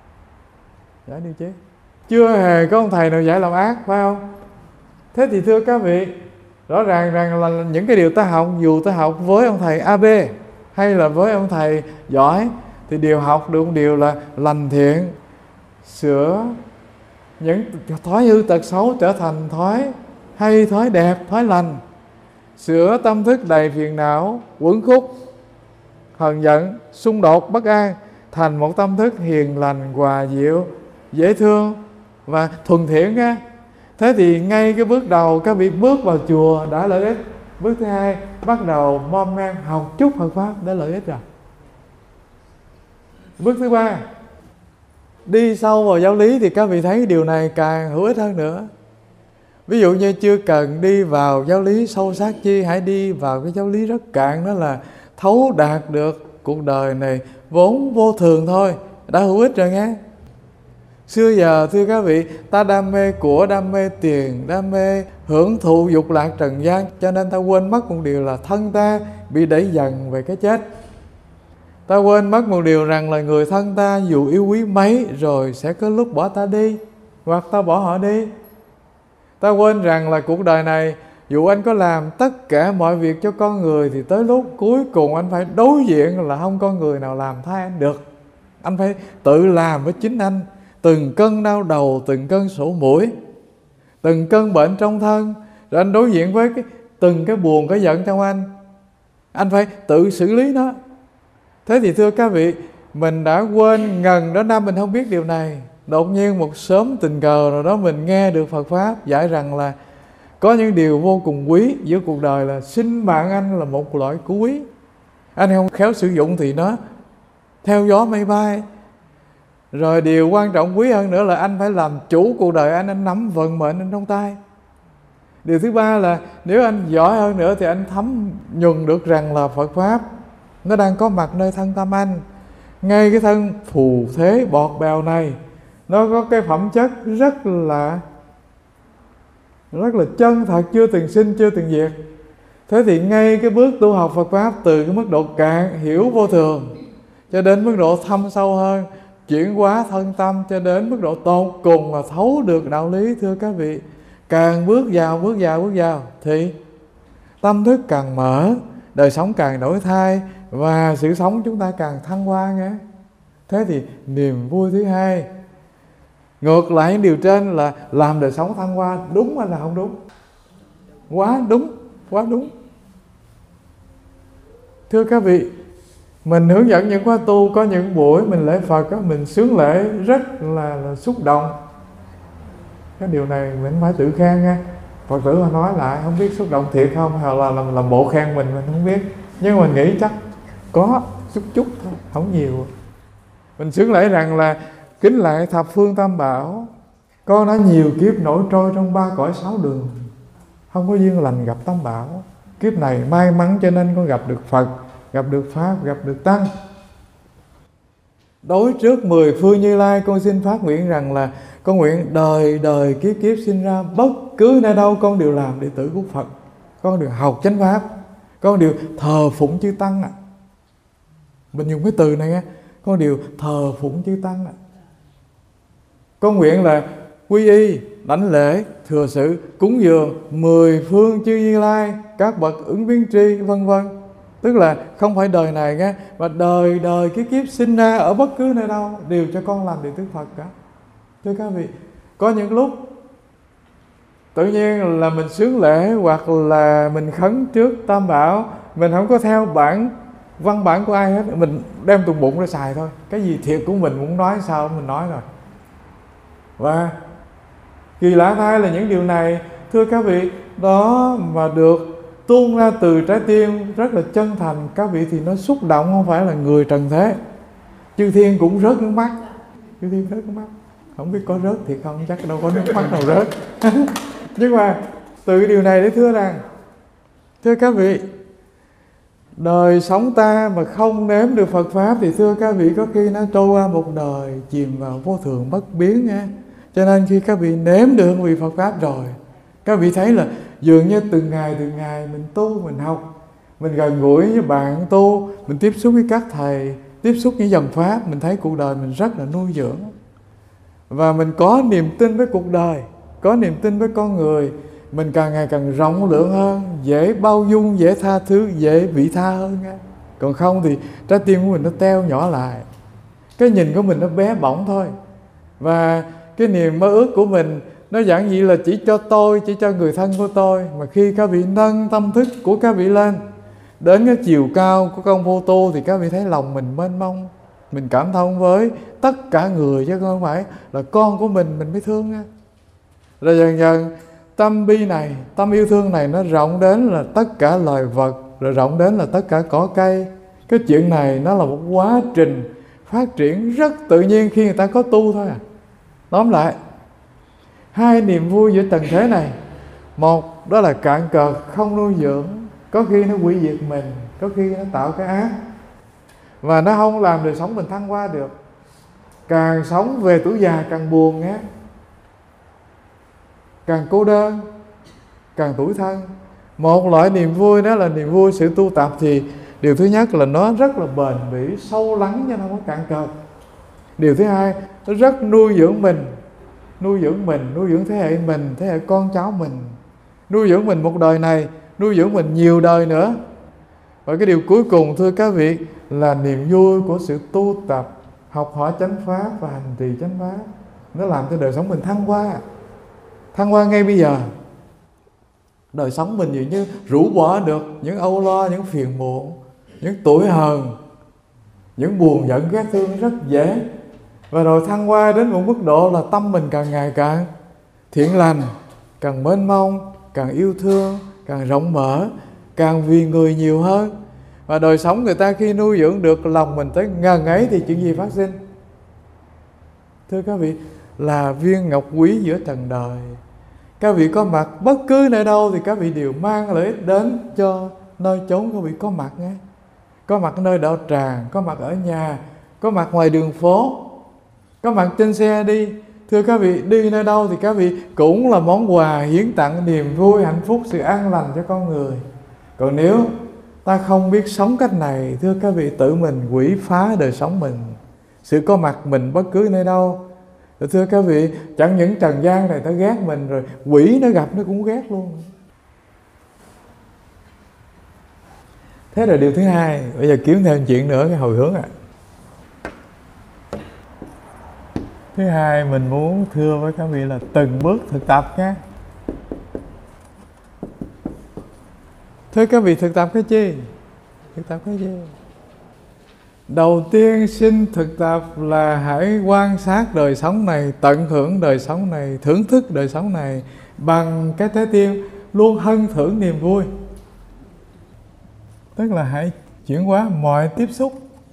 Dạy điều chi? Chưa hề có ông thầy nào dạy làm ác, phải không? Thế thì thưa các vị, Rõ ràng rằng là những cái điều ta học, dù ta học với ông thầy a bê hay là với ông thầy giỏi, thì điều học được một điều là lành thiện, sửa những thói hư tật xấu trở thành thói hay, thói đẹp, thói lành, sửa tâm thức đầy phiền não, uẩn khúc, hờn giận, xung đột, bất an thành một tâm thức hiền lành, hòa dịu, dễ thương và thuần thiện á. Thế thì ngay cái bước đầu các vị bước vào chùa đã lợi ích. Bước thứ hai, bắt đầu mom men học chút Phật pháp đã lợi ích rồi. Bước thứ ba, đi sâu vào giáo lý thì các vị thấy điều này càng hữu ích hơn nữa. Ví dụ như chưa cần đi vào giáo lý sâu sắc chi, hãy đi vào cái giáo lý rất cạn, đó là thấu đạt được cuộc đời này vốn vô thường thôi, đã hữu ích rồi nghe. Xưa giờ thưa các vị, ta đam mê của, đam mê tiền, đam mê hưởng thụ dục lạc trần gian, cho nên ta quên mất một điều là thân ta bị đẩy dần về cái chết. Ta quên mất một điều rằng là người thân ta dù yêu quý mấy rồi sẽ có lúc bỏ ta đi, hoặc ta bỏ họ đi. Ta quên rằng là cuộc đời này dù anh có làm tất cả mọi việc cho con người thì tới lúc cuối cùng anh phải đối diện là không có người nào làm thay anh được. Anh phải tự làm với chính anh. Từng cơn đau đầu, từng cơn sổ mũi, từng cơn bệnh trong thân, rồi anh đối diện với cái, từng cái buồn, cái giận trong anh, anh phải tự xử lý nó. Thế thì thưa các vị, mình đã quên ngần đó năm mình không biết điều này. Đột nhiên một sớm tình cờ rồi đó mình nghe được Phật Pháp dạy rằng là có những điều vô cùng quý giữa cuộc đời, là sinh mạng anh là một loại của quý. Anh không khéo sử dụng thì nó theo gió mây bay. Rồi điều quan trọng quý hơn nữa là anh phải làm chủ cuộc đời anh, anh nắm vận mệnh anh trong tay. Điều thứ ba là nếu anh giỏi hơn nữa thì anh thấm nhuần được rằng là Phật Pháp nó đang có mặt nơi thân tâm anh. Ngay cái thân phù thế bọt bèo này, nó có cái phẩm chất rất là rất là chân thật, chưa từng sinh, chưa từng diệt. Thế thì ngay cái bước tu học Phật Pháp, từ cái mức độ cạn hiểu vô thường cho đến mức độ thâm sâu hơn, chuyển hóa thân tâm cho đến mức độ tột cùng là thấu được đạo lý, thưa các vị, càng bước vào, bước vào, bước vào thì tâm thức càng mở, đời sống càng đổi thay và sự sống chúng ta càng thăng hoa nghe. Thế thì niềm vui thứ hai, ngược lại những điều trên là làm đời sống thăng hoa, đúng hay là không đúng? Quá đúng, quá đúng. Thưa các vị, mình hướng dẫn những khóa tu, có những buổi mình lễ Phật, mình sướng lễ rất là, là xúc động. Cái điều này mình phải tự khen nha. Phật tử mà nói lại không biết xúc động thiệt không, hoặc là làm, làm bộ khen mình, mình không biết. Nhưng mình nghĩ chắc có chút chút thôi, không nhiều. Mình sướng lễ rằng là kính lại thập phương tam bảo, con đã nhiều kiếp nổi trôi trong ba cõi sáu đường, không có duyên lành gặp tam bảo. Kiếp này may mắn cho nên con gặp được Phật, gặp được Pháp, gặp được Tăng. Đối trước mười phương Như Lai, con xin phát nguyện rằng là con nguyện đời đời kiếp kiếp sinh ra bất cứ nơi đâu con đều làm đệ tử của Phật, con đều học chánh Pháp, con đều thờ phụng chư Tăng ạ. À. Mình dùng cái từ này nghe, con đều thờ phụng chư Tăng ạ. À. Con nguyện là quy y, đảnh lễ, thừa sự, cúng dường mười phương chư Như Lai, các bậc ứng biến tri, vân vân. Tức là không phải đời này nghe, mà đời đời kiếp kiếp sinh ra ở bất cứ nơi đâu đều cho con làm đệ tử Phật cả. Thưa các vị, có những lúc tự nhiên là mình sướng lễ hoặc là mình khấn trước Tam Bảo, mình không có theo bản văn bản của ai hết, mình đem tùng bụng ra xài thôi. Cái gì thiệt của mình muốn nói sao mình nói rồi. Và kỳ lạ thay là những điều này, thưa các vị, đó mà được tuôn ra từ trái tim rất là chân thành, các vị thì nó xúc động, không phải là người trần thế. Chư thiên cũng rớt nước mắt, chư thiên rớt nước mắt. Không biết có rớt thì không, chắc đâu có nước mắt nào rớt. Nhưng mà từ điều này để thưa rằng, thưa các vị, đời sống ta mà không nếm được Phật Pháp thì thưa các vị có khi nó trôi qua một đời chìm vào vô thường bất biến nha. Cho nên khi các vị nếm được vị Phật Pháp rồi, các vị thấy là dường như từng ngày từng ngày mình tu, mình học, mình gần gũi với bạn tu, mình tiếp xúc với các thầy, tiếp xúc với dòng Pháp, mình thấy cuộc đời mình rất là nuôi dưỡng. Và mình có niềm tin với cuộc đời, có niềm tin với con người, mình càng ngày càng rộng lượng hơn, dễ bao dung, dễ tha thứ, dễ vị tha hơn nha. Còn không thì trái tim của mình nó teo nhỏ lại, cái nhìn của mình nó bé bỏng thôi. Và cái niềm mơ ước của mình nó giản dị là chỉ cho tôi, chỉ cho người thân của tôi. Mà khi các vị nâng tâm thức của các vị lên đến cái chiều cao của công vô tu thì các vị thấy lòng mình mênh mông, mình cảm thông với tất cả người, chứ không phải là con của mình mình mới thương nha. Rồi dần dần tâm bi này, tâm yêu thương này nó rộng đến là tất cả loài vật, rồi rộng đến là tất cả cỏ cây. Cái chuyện này nó là một quá trình phát triển rất tự nhiên khi người ta có tu thôi à. Tóm lại, hai niềm vui giữa trần thế này, một đó là cạn cợt, không nuôi dưỡng, có khi nó hủy diệt mình, có khi nó tạo cái ác, và nó không làm đời sống mình thăng hoa được. Càng sống về tuổi già càng buồn nghe, càng cô đơn, càng tủi thân. Một loại niềm vui đó là niềm vui sự tu tập, thì điều thứ nhất là nó rất là bền bỉ, sâu lắng cho nó không có cạn cợt. Điều thứ hai, nó rất nuôi dưỡng mình, nuôi dưỡng mình, nuôi dưỡng thế hệ mình, thế hệ con cháu mình, nuôi dưỡng mình một đời này, nuôi dưỡng mình nhiều đời nữa. Và cái điều cuối cùng thưa các vị là niềm vui của sự tu tập, học hỏi chánh pháp và hành trì chánh pháp. Nó làm cho đời sống mình thăng hoa, thăng hoa ngay bây giờ. Đời sống mình dường như rũ bỏ được những âu lo, những phiền muộn, những tủi hờn, những buồn giận ghét thương rất dễ. Và rồi thăng hoa đến một mức độ là tâm mình càng ngày càng thiện lành, càng mênh mông, càng yêu thương, càng rộng mở, càng vì người nhiều hơn. Và đời sống người ta khi nuôi dưỡng được lòng mình tới ngần ấy thì chuyện gì phát sinh? Thưa các vị, là viên ngọc quý giữa trần đời. Các vị có mặt bất cứ nơi đâu thì các vị đều mang lợi ích đến cho nơi chốn các vị có mặt nghe. Có mặt ở nơi đạo tràng, có mặt ở nhà, có mặt ngoài đường phố, có mặt trên xe đi. Thưa các vị, đi nơi đâu thì các vị cũng là món quà hiến tặng niềm vui, hạnh phúc, sự an lành cho con người. Còn nếu ta không biết sống cách này, thưa các vị, tự mình quỷ phá đời sống mình, sự có mặt mình bất cứ nơi đâu. Rồi thưa các vị, chẳng những trần gian này ta ghét mình, rồi quỷ nó gặp nó cũng ghét luôn. Thế là điều thứ hai. Bây giờ kiếm thêm chuyện nữa, cái hồi hướng ạ. À. Thứ hai mình muốn thưa với các vị là từng bước thực tập nhé. Thưa các vị, thực tập cái chi? Thực tập cái gì? Đầu tiên xin thực tập là hãy quan sát đời sống này, tận hưởng đời sống này, thưởng thức đời sống này bằng cái trái tim luôn hân thưởng niềm vui. Tức là hãy chuyển hóa mọi tiếp xúc.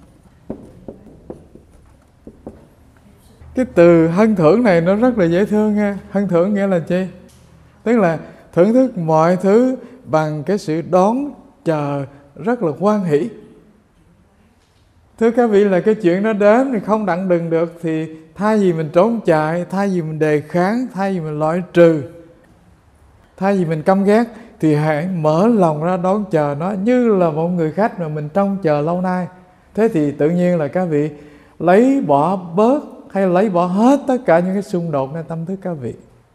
Cái từ hân thưởng này nó rất là dễ thương nha. Hân thưởng nghĩa là chi? Tức là thưởng thức mọi thứ bằng cái sự đón chờ rất là hoan hỷ. Thưa các vị, là cái chuyện nó đến thì không đặng đừng được, thì thay vì mình trốn chạy, thay vì mình đề kháng, thay vì mình loại trừ, thay vì mình căm ghét, thì hãy mở lòng ra đón chờ nó như là một người khách mà mình trông chờ lâu nay. Thế thì tự nhiên là các vị lấy bỏ bớt hay lấy bỏ hết tất cả những cái xung độtในtâm thức các vị.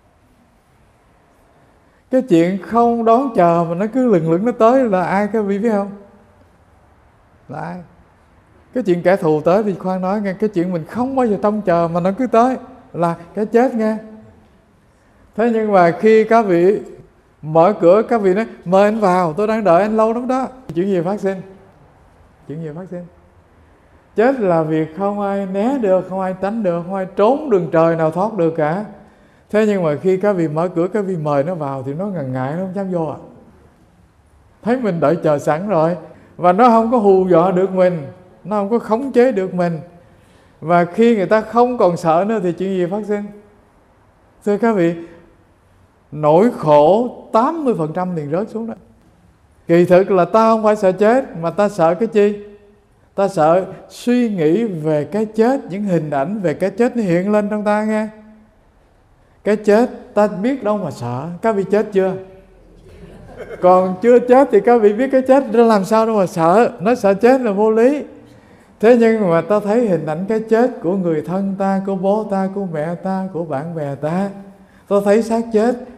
Cái chuyện không đón chờ mà nó cứ lừng lững nó tới là ai các vị biết không? Là ai? Cái chuyện kẻ thù tới thì khoan nói nghe. Cái chuyện mình không bao giờ trông chờ mà nó cứ tới là cái chết nghe. Thế nhưng mà khi các vị mở cửa, các vị nói mời anh vào, tôi đang đợi anh lâu lắm đó. Chuyện gì phát sinh? Chuyện gì phát sinh? Chết là việc không ai né được, không ai tránh được, không ai trốn đường trời nào thoát được cả. Thế nhưng mà khi các vị mở cửa, các vị mời nó vào thì nó ngần ngại, nó không dám vô à. Thấy mình đợi chờ sẵn rồi, và nó không có hù dọa được mình, nó không có khống chế được mình. Và khi người ta không còn sợ nữa thì chuyện gì phát sinh? Thưa các vị, nỗi khổ tám mươi phần trăm liền rớt xuống đó. Kỳ thực là ta không phải sợ chết, mà ta sợ cái chi? Ta sợ suy nghĩ về cái chết, những hình ảnh về cái chết nó hiện lên trong ta nghe. Cái chết ta biết đâu mà sợ. Các vị chết chưa? Còn chưa chết thì các vị biết cái chết nó làm sao đâu mà sợ. Nói sợ chết là vô lý. Thế nhưng mà ta thấy hình ảnh cái chết của người thân ta, của bố ta, của mẹ ta, của bạn bè ta, ta thấy xác chết,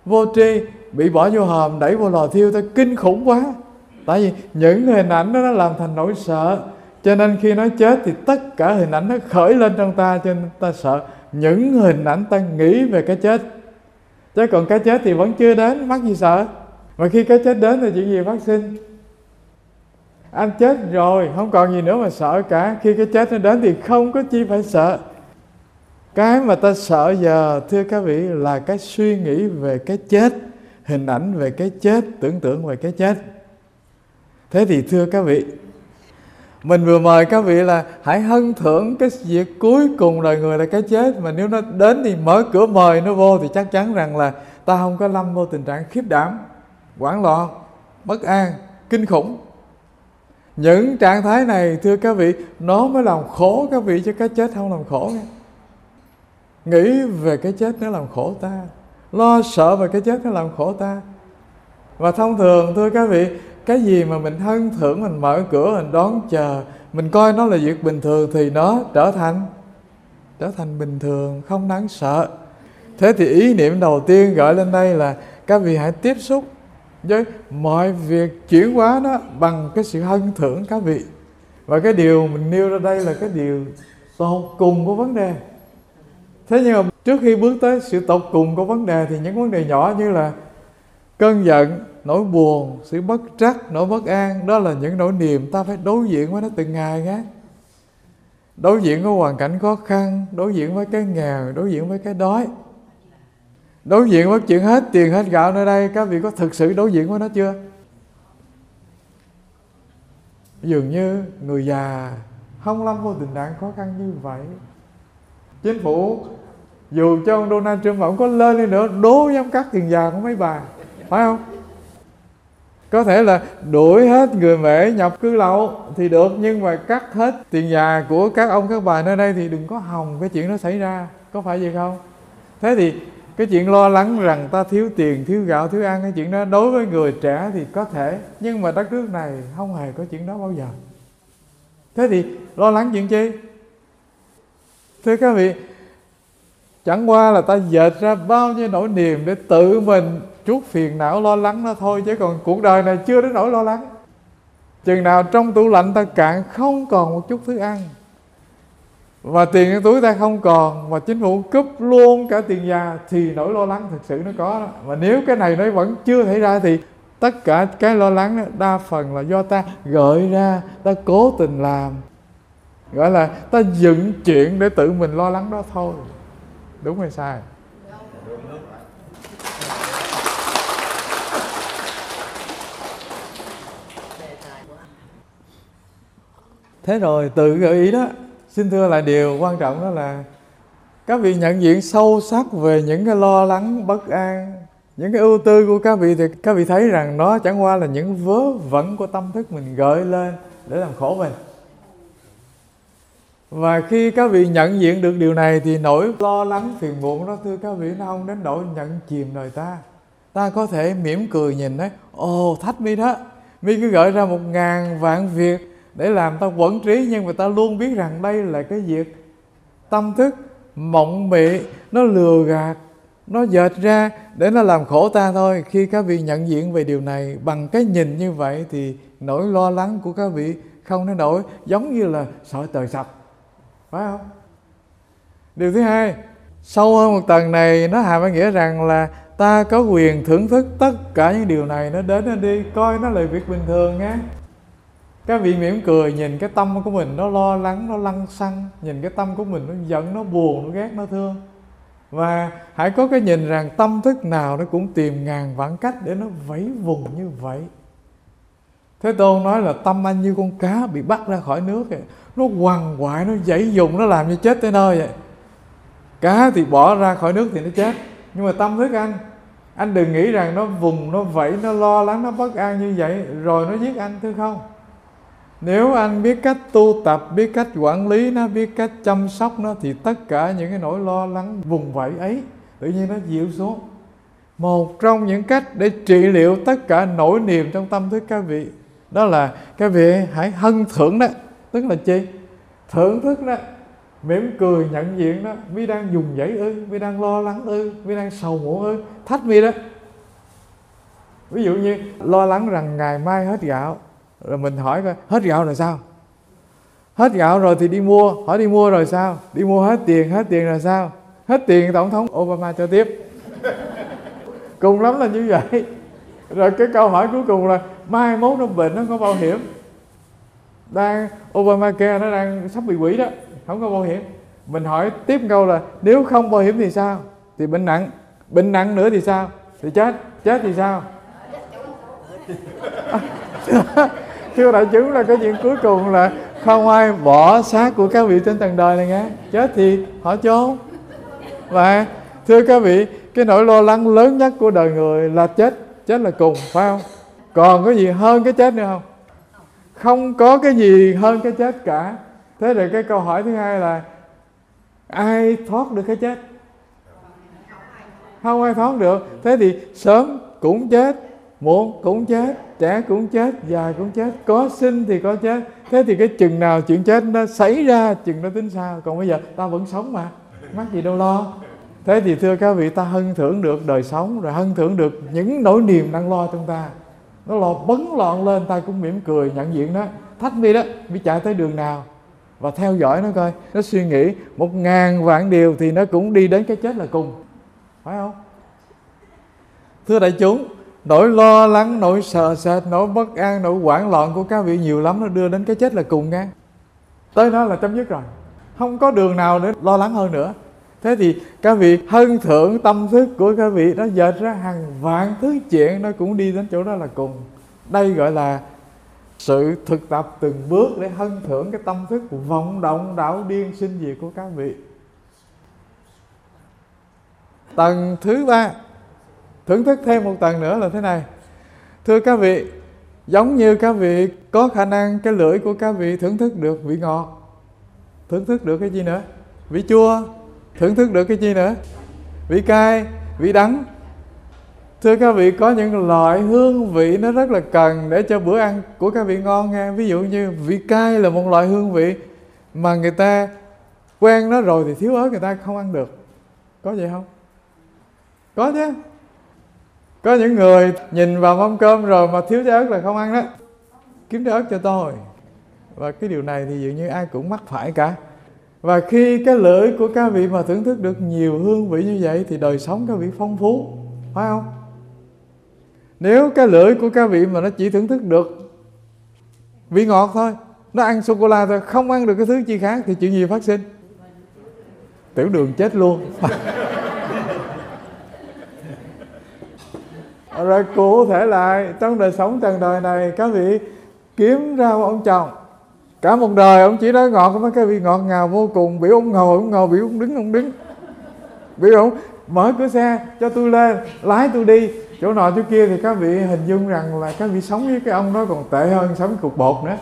vô tri, bị bỏ vô hòm, đẩy vô lò thiêu, ta kinh khủng quá. Tại vì những hình ảnh đó nó làm thành nỗi sợ, cho nên khi nó chết thì tất cả hình ảnh nó khởi lên trong ta, cho nên ta sợ những hình ảnh ta nghĩ về cái chết. Chứ còn cái chết thì vẫn chưa đến, mắc gì sợ. Mà khi cái chết đến thì chuyện gì phát sinh? Anh chết rồi, không còn gì nữa mà sợ cả. Khi cái chết nó đến thì không có chi phải sợ. Cái mà ta sợ giờ, thưa các vị, là cái suy nghĩ về cái chết, hình ảnh về cái chết, tưởng tượng về cái chết. Thế thì thưa các vị, mình vừa mời các vị là hãy hân thưởng cái việc cuối cùng đời người là cái chết. Mà nếu nó đến thì mở cửa mời nó vô, thì chắc chắn rằng là ta không có lâm vô tình trạng khiếp đảm, hoảng loạn, bất an, kinh khủng. Những trạng thái này, thưa các vị, nó mới làm khổ các vị, chứ cái chết không làm khổ nha. Nghĩ về cái chết nó làm khổ ta, lo sợ về cái chết nó làm khổ ta. Và thông thường, thưa các vị, cái gì mà mình hân thưởng, mình mở cửa, mình đón chờ, mình coi nó là việc bình thường, thì nó trở thành trở thành bình thường, không đáng sợ. Thế thì ý niệm đầu tiên gợi lên đây là các vị hãy tiếp xúc với mọi việc chuyển hóa nó bằng cái sự hân thưởng các vị. Và cái điều mình nêu ra đây là cái điều tột cùng của vấn đề. Thế nhưng mà trước khi bước tới sự tột cùng của vấn đề thì những vấn đề nhỏ như là cơn giận, nỗi buồn, sự bất trắc, nỗi bất an, đó là những nỗi niềm ta phải đối diện với nó từng ngày nhé. Đối diện với hoàn cảnh khó khăn, đối diện với cái nghèo, đối diện với cái đói, đối diện với chuyện hết tiền hết gạo nơi đây. Các vị có thực sự đối diện với nó chưa? Dường như người già không lâm vô tình trạng khó khăn như vậy. Chính phủ dù cho ông Donald Trump ông có lên đi nữa, đố dám cắt tiền già của mấy bà, phải không? Có thể là đuổi hết người Mễ nhập cư lậu thì được, nhưng mà cắt hết tiền già của các ông các bà nơi đây thì đừng có hòng cái chuyện đó xảy ra. Có phải vậy không? Thế thì cái chuyện lo lắng rằng ta thiếu tiền, thiếu gạo, thiếu ăn, cái chuyện đó đối với người trẻ thì có thể, nhưng mà đất nước này không hề có chuyện đó bao giờ. Thế thì lo lắng chuyện chi? Thưa các vị, chẳng qua là ta dệt ra bao nhiêu nỗi niềm để tự mình chuốc phiền não lo lắng đó thôi. Chứ còn cuộc đời này chưa đến nỗi lo lắng. Chừng nào trong tủ lạnh ta cạn, không còn một chút thức ăn, và tiền trong túi ta không còn, và chính phủ cúp luôn cả tiền già, thì nỗi lo lắng thực sự nó có đó. Và nếu cái này nó vẫn chưa xảy ra thì tất cả cái lo lắng đó, đa phần là do ta gợi ra, ta cố tình làm, gọi là ta dựng chuyện để tự mình lo lắng đó thôi. Đúng hay sai? Thế rồi từ gợi ý đó, xin thưa lại điều quan trọng đó là các vị nhận diện sâu sắc về những cái lo lắng, bất an, những cái ưu tư của các vị, thì các vị thấy rằng nó chẳng qua là những vớ vẩn của tâm thức mình gợi lên để làm khổ mình. Và khi các vị nhận diện được điều này thì nỗi lo lắng phiền muộn đó, thưa các vị, nó không đến nỗi nhận chìm đời ta. Ta có thể mỉm cười nhìn đấy, ồ thách mi đó, mi cứ gợi ra một ngàn vạn việc để làm ta quẩn trí, nhưng mà ta luôn biết rằng đây là cái việc tâm thức mộng mị, nó lừa gạt, nó dệt ra để nó làm khổ ta thôi. Khi các vị nhận diện về điều này bằng cái nhìn như vậy thì nỗi lo lắng của các vị không đến nỗi giống như là sợi tời sập, phải không? Điều thứ hai, sâu hơn một tầng này, nó hàm ý nghĩa rằng là ta có quyền thưởng thức tất cả những điều này, nó đến nó đi, coi nó là việc bình thường nhé. Các vị mỉm cười nhìn cái tâm của mình nó lo lắng, nó lăng xăng, nhìn cái tâm của mình nó giận, nó buồn, nó ghét, nó thương. Và hãy có cái nhìn rằng tâm thức nào nó cũng tìm ngàn vạn cách để nó vẫy vùng như vậy. Thế Tôn nói là tâm anh như con cá bị bắt ra khỏi nước vậy. Nó quằn quại, nó giãy dùng, nó làm như chết tới nơi vậy. Cá thì bỏ ra khỏi nước thì nó chết, nhưng mà tâm thức anh, anh đừng nghĩ rằng nó vùng, nó vẫy, nó lo lắng, nó bất an như vậy rồi nó giết anh, thưa không? Nếu anh biết cách tu tập, biết cách quản lý nó, biết cách chăm sóc nó, thì tất cả những cái nỗi lo lắng vùng vẫy ấy tự nhiên nó dịu xuống. Một trong những cách để trị liệu tất cả nỗi niềm trong tâm thức các vị, đó là các vị hãy hân thưởng đó. Tức là chi? Thưởng thức đó, mỉm cười nhận diện đó. Mi đang dùng dãy ư, mi đang lo lắng ư, mi đang sầu muộn ư, thách mi đó, Ví dụ như lo lắng rằng ngày mai hết gạo, rồi mình hỏi coi hết gạo rồi sao? Hết gạo rồi thì đi mua, hỏi đi mua rồi sao? Đi mua hết tiền, hết tiền rồi sao? Hết tiền Tổng thống Obama cho tiếp. Cùng lắm là như vậy. Rồi cái câu hỏi cuối cùng là mai mốt nó bệnh nó có bảo hiểm. Đang Obamacare nó đang sắp bị hủy đó, không có bảo hiểm. Mình hỏi tiếp câu là nếu không bảo hiểm thì sao? Thì bệnh nặng. Bệnh nặng nữa thì sao? Thì chết. Chết thì sao? Thưa đại chúng, là cái chuyện cuối cùng là không ai bỏ xác của các vị trên tầng đời này nghe. Chết thì họ chôn. Và thưa các vị, cái nỗi lo lắng lớn nhất của đời người là chết. Chết là cùng, phải không? Còn có gì hơn cái chết nữa không? Không có cái gì hơn cái chết cả. Thế rồi cái câu hỏi thứ hai là ai thoát được cái chết? Không ai thoát được. Thế thì sớm cũng chết, muộn cũng chết, trẻ cũng chết, già cũng chết, có sinh thì có chết. Thế thì cái chừng nào chuyện chết nó xảy ra, chừng nó tính sao. Còn bây giờ ta vẫn sống mà, mắc gì đâu lo. Thế thì thưa các vị, ta hân thưởng được đời sống, rồi hân thưởng được những nỗi niềm đang lo trong ta. Nó lo bấn loạn lên, ta cũng mỉm cười nhận diện đó. Thách đi đó, biết chạy tới đường nào, và theo dõi nó coi. Nó suy nghĩ một ngàn vạn điều thì nó cũng đi đến cái chết là cùng, phải không? Thưa đại chúng, nỗi lo lắng, nỗi sợ sệt, nỗi bất an, nỗi hoảng loạn của các vị nhiều lắm, nó đưa đến cái chết là cùng nghe. Tới đó là chấm dứt rồi, không có đường nào để lo lắng hơn nữa. Thế thì các vị hân thưởng tâm thức của các vị, nó dệt ra hàng vạn thứ chuyện, nó cũng đi đến chỗ đó là cùng. Đây gọi là sự thực tập từng bước để hân thưởng cái tâm thức vọng động đảo điên sinh diệt của các vị. Tầng thứ ba, thưởng thức thêm một tầng nữa là thế này. Thưa các vị, giống như các vị có khả năng cái lưỡi của các vị thưởng thức được vị ngọt, thưởng thức được cái gì nữa? Vị chua, thưởng thức được cái gì nữa? Vị cay, vị đắng. Thưa các vị, có những loại hương vị nó rất là cần để cho bữa ăn của các vị ngon nghe. Ví dụ như vị cay là một loại hương vị mà người ta quen nó rồi thì thiếu ớt người ta không ăn được. Có vậy không? Có chứ. Có những người nhìn vào mâm cơm rồi mà thiếu trái ớt là không ăn đó. Kiếm trái ớt cho tôi. Và cái điều này thì dường như ai cũng mắc phải cả. Và khi cái lưỡi của các vị mà thưởng thức được nhiều hương vị như vậy thì đời sống các vị phong phú, phải không? Nếu cái lưỡi của các vị mà nó chỉ thưởng thức được vị ngọt thôi, nó ăn sô-cô-la thôi, không ăn được cái thứ chi khác, thì chuyện gì phát sinh? Tiểu đường chết luôn. Rồi cụ thể lại, trong đời sống trần đời này, các vị kiếm ra một ông chồng, cả một đời ông chỉ nói ngọt với các vị ngọt ngào vô cùng, biểu ông ngồi ông ngồi, biểu ông đứng ông đứng, biểu ông mở cửa xe cho tôi lên, lái tôi đi chỗ nọ chỗ kia, thì các vị hình dung rằng là các vị sống với cái ông đó còn tệ hơn sống với cục bột nữa.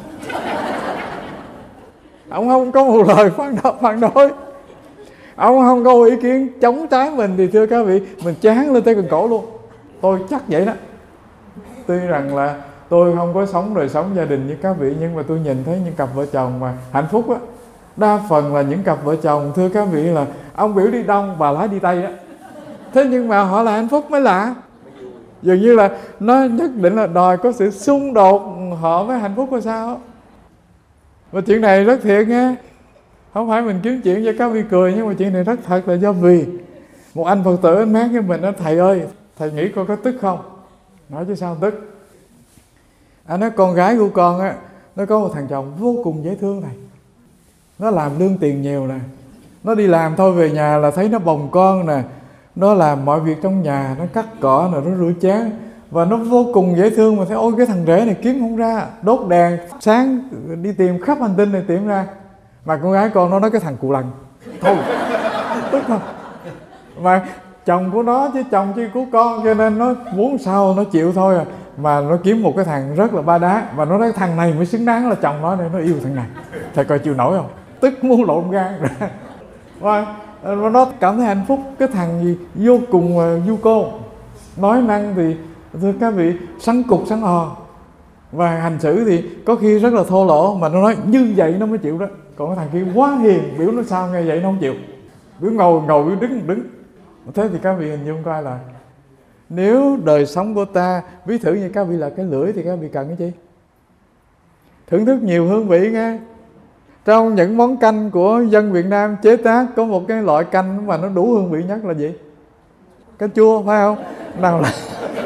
Ông không có một lời phản đối, phản đối. Ông không có ý kiến chống trái mình, thì thưa các vị, mình chán lên tới gần cổ luôn. Tôi chắc vậy đó. Tuy rằng là tôi không có sống đời sống gia đình như các vị, nhưng mà tôi nhìn thấy những cặp vợ chồng mà hạnh phúc á, đa phần là những cặp vợ chồng, thưa các vị, là ông biểu đi đông, bà lái đi tây á. Thế nhưng mà họ là hạnh phúc mới lạ. Dường như là nó nhất định là đòi có sự xung đột họ với hạnh phúc hay sao. Và chuyện này rất thiệt nghe. Không phải mình kiếm chuyện cho các vị cười, nhưng mà chuyện này rất thật, là do vì một anh Phật tử anh mát với mình nói: thầy ơi, thầy nghĩ con có tức không? Nói chứ sao tức. Anh nói con gái của con á, nó có một thằng chồng vô cùng dễ thương thầy. Nó làm lương tiền nhiều nè, nó đi làm thôi về nhà là thấy nó bồng con nè, nó làm mọi việc trong nhà, nó cắt cỏ nè, nó rửa chén, và nó vô cùng dễ thương. Mà thấy ôi cái thằng rể này kiếm không ra, đốt đèn sáng đi tìm khắp hành tinh này tìm ra. Mà con gái con nó nói cái thằng cù lần thôi, tức không. Mà chồng của nó chứ chồng chứ của con, cho nên nó muốn sao nó chịu thôi à. Mà nó kiếm một cái thằng rất là ba đá, và nó nói thằng này mới xứng đáng là chồng nó, nên nó yêu thằng này. Thầy coi chịu nổi không? Tức muốn lộn gan ra. Và nó cảm thấy hạnh phúc. Cái thằng gì vô cùng du cô, nói năng thì thưa các vị sắn cục sắn ò, và hành xử thì có khi rất là thô lỗ, mà nó nói như vậy nó mới chịu đó. Còn cái thằng kia quá hiền, biểu nó sao nghe vậy nó không chịu, biểu ngồi ngồi, biểu đứng đứng. Thế thì các vị hình dung coi là Nếu đời sống của ta, ví thử như các vị là cái lưỡi thì các vị cần cái gì? Thưởng thức nhiều hương vị nghe. Trong những món canh của dân Việt Nam chế tác có một cái loại canh mà nó đủ hương vị nhất là gì? Canh chua, phải không? Nào là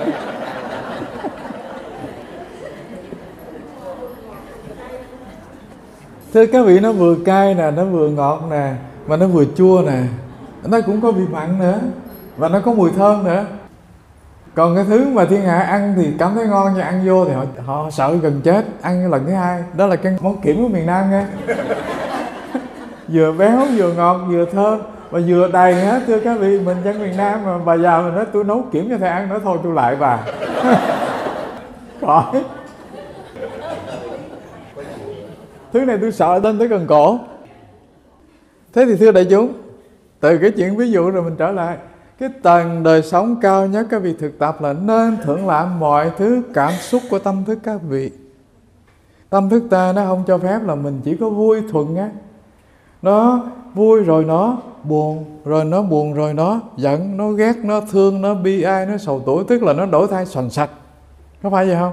thưa các vị, nó vừa cay nè, nó vừa ngọt nè, mà nó vừa chua nè, nó cũng có vị mặn nữa, và nó có mùi thơm nữa. Còn cái thứ mà thiên hạ ăn thì cảm thấy ngon, nhưng ăn vô thì họ, họ sợ gần chết, ăn lần thứ hai. Đó là cái món kiểm của miền Nam nghe. Vừa béo, vừa ngọt, vừa thơm, và vừa đầy hết. Thưa các vị, mình dân miền Nam mà bà già mình nói tôi nấu kiểm cho thầy ăn, nói thôi tôi lại bà. Khỏi. Thứ này tôi sợ lên tới gần cổ. Thế thì thưa đại chúng, từ cái chuyện ví dụ rồi mình trở lại, cái tầng đời sống cao nhất các vị thực tập là nên thưởng lãm mọi thứ cảm xúc của tâm thức các vị. Tâm thức ta nó không cho phép là mình chỉ có vui thuận á. Nó vui rồi nó buồn, rồi nó buồn rồi nó giận, nó ghét, nó thương, nó bi ai, nó sầu tuổi. Tức là nó đổi thay xoành sạch. Có phải vậy không?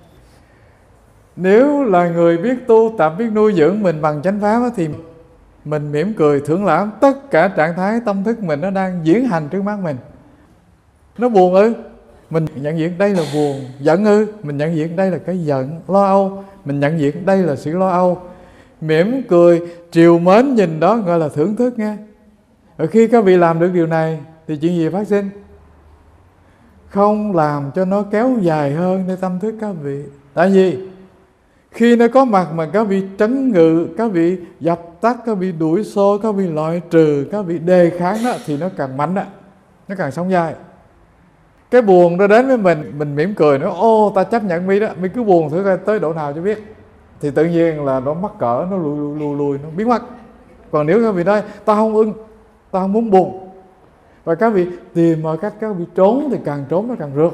Nếu là người biết tu tập, biết nuôi dưỡng mình bằng chánh pháp á, thì mình mỉm cười thưởng lãm tất cả trạng thái tâm thức mình nó đang diễn hành trước mắt mình. Nó buồn ư, mình nhận diện đây là buồn. Giận ư, mình nhận diện đây là cái giận. Lo âu, mình nhận diện đây là sự lo âu. Mỉm cười, trìu mến nhìn đó gọi là thưởng thức nghe. Rồi khi các vị làm được điều này thì chuyện gì phát sinh? Không làm cho nó kéo dài hơn để tâm thức các vị. Tại vì khi nó có mặt mà các vị trấn ngự, các vị dập tắt, các vị đuổi xô, các vị loại trừ, các vị đề kháng đó, thì nó càng mạnh đó, nó càng sống dài. Cái buồn nó đến với mình, mình mỉm cười, nó ô ta chấp nhận mi đó, mi cứ buồn thử coi tới độ nào cho biết. Thì tự nhiên là nó mắc cỡ, nó lùi lùi lùi, lùi nó biến mất. Còn nếu các vị nói ta không ưng, ta không muốn buồn, và các vị tìm mọi cách các vị trốn, thì càng trốn nó càng rượt.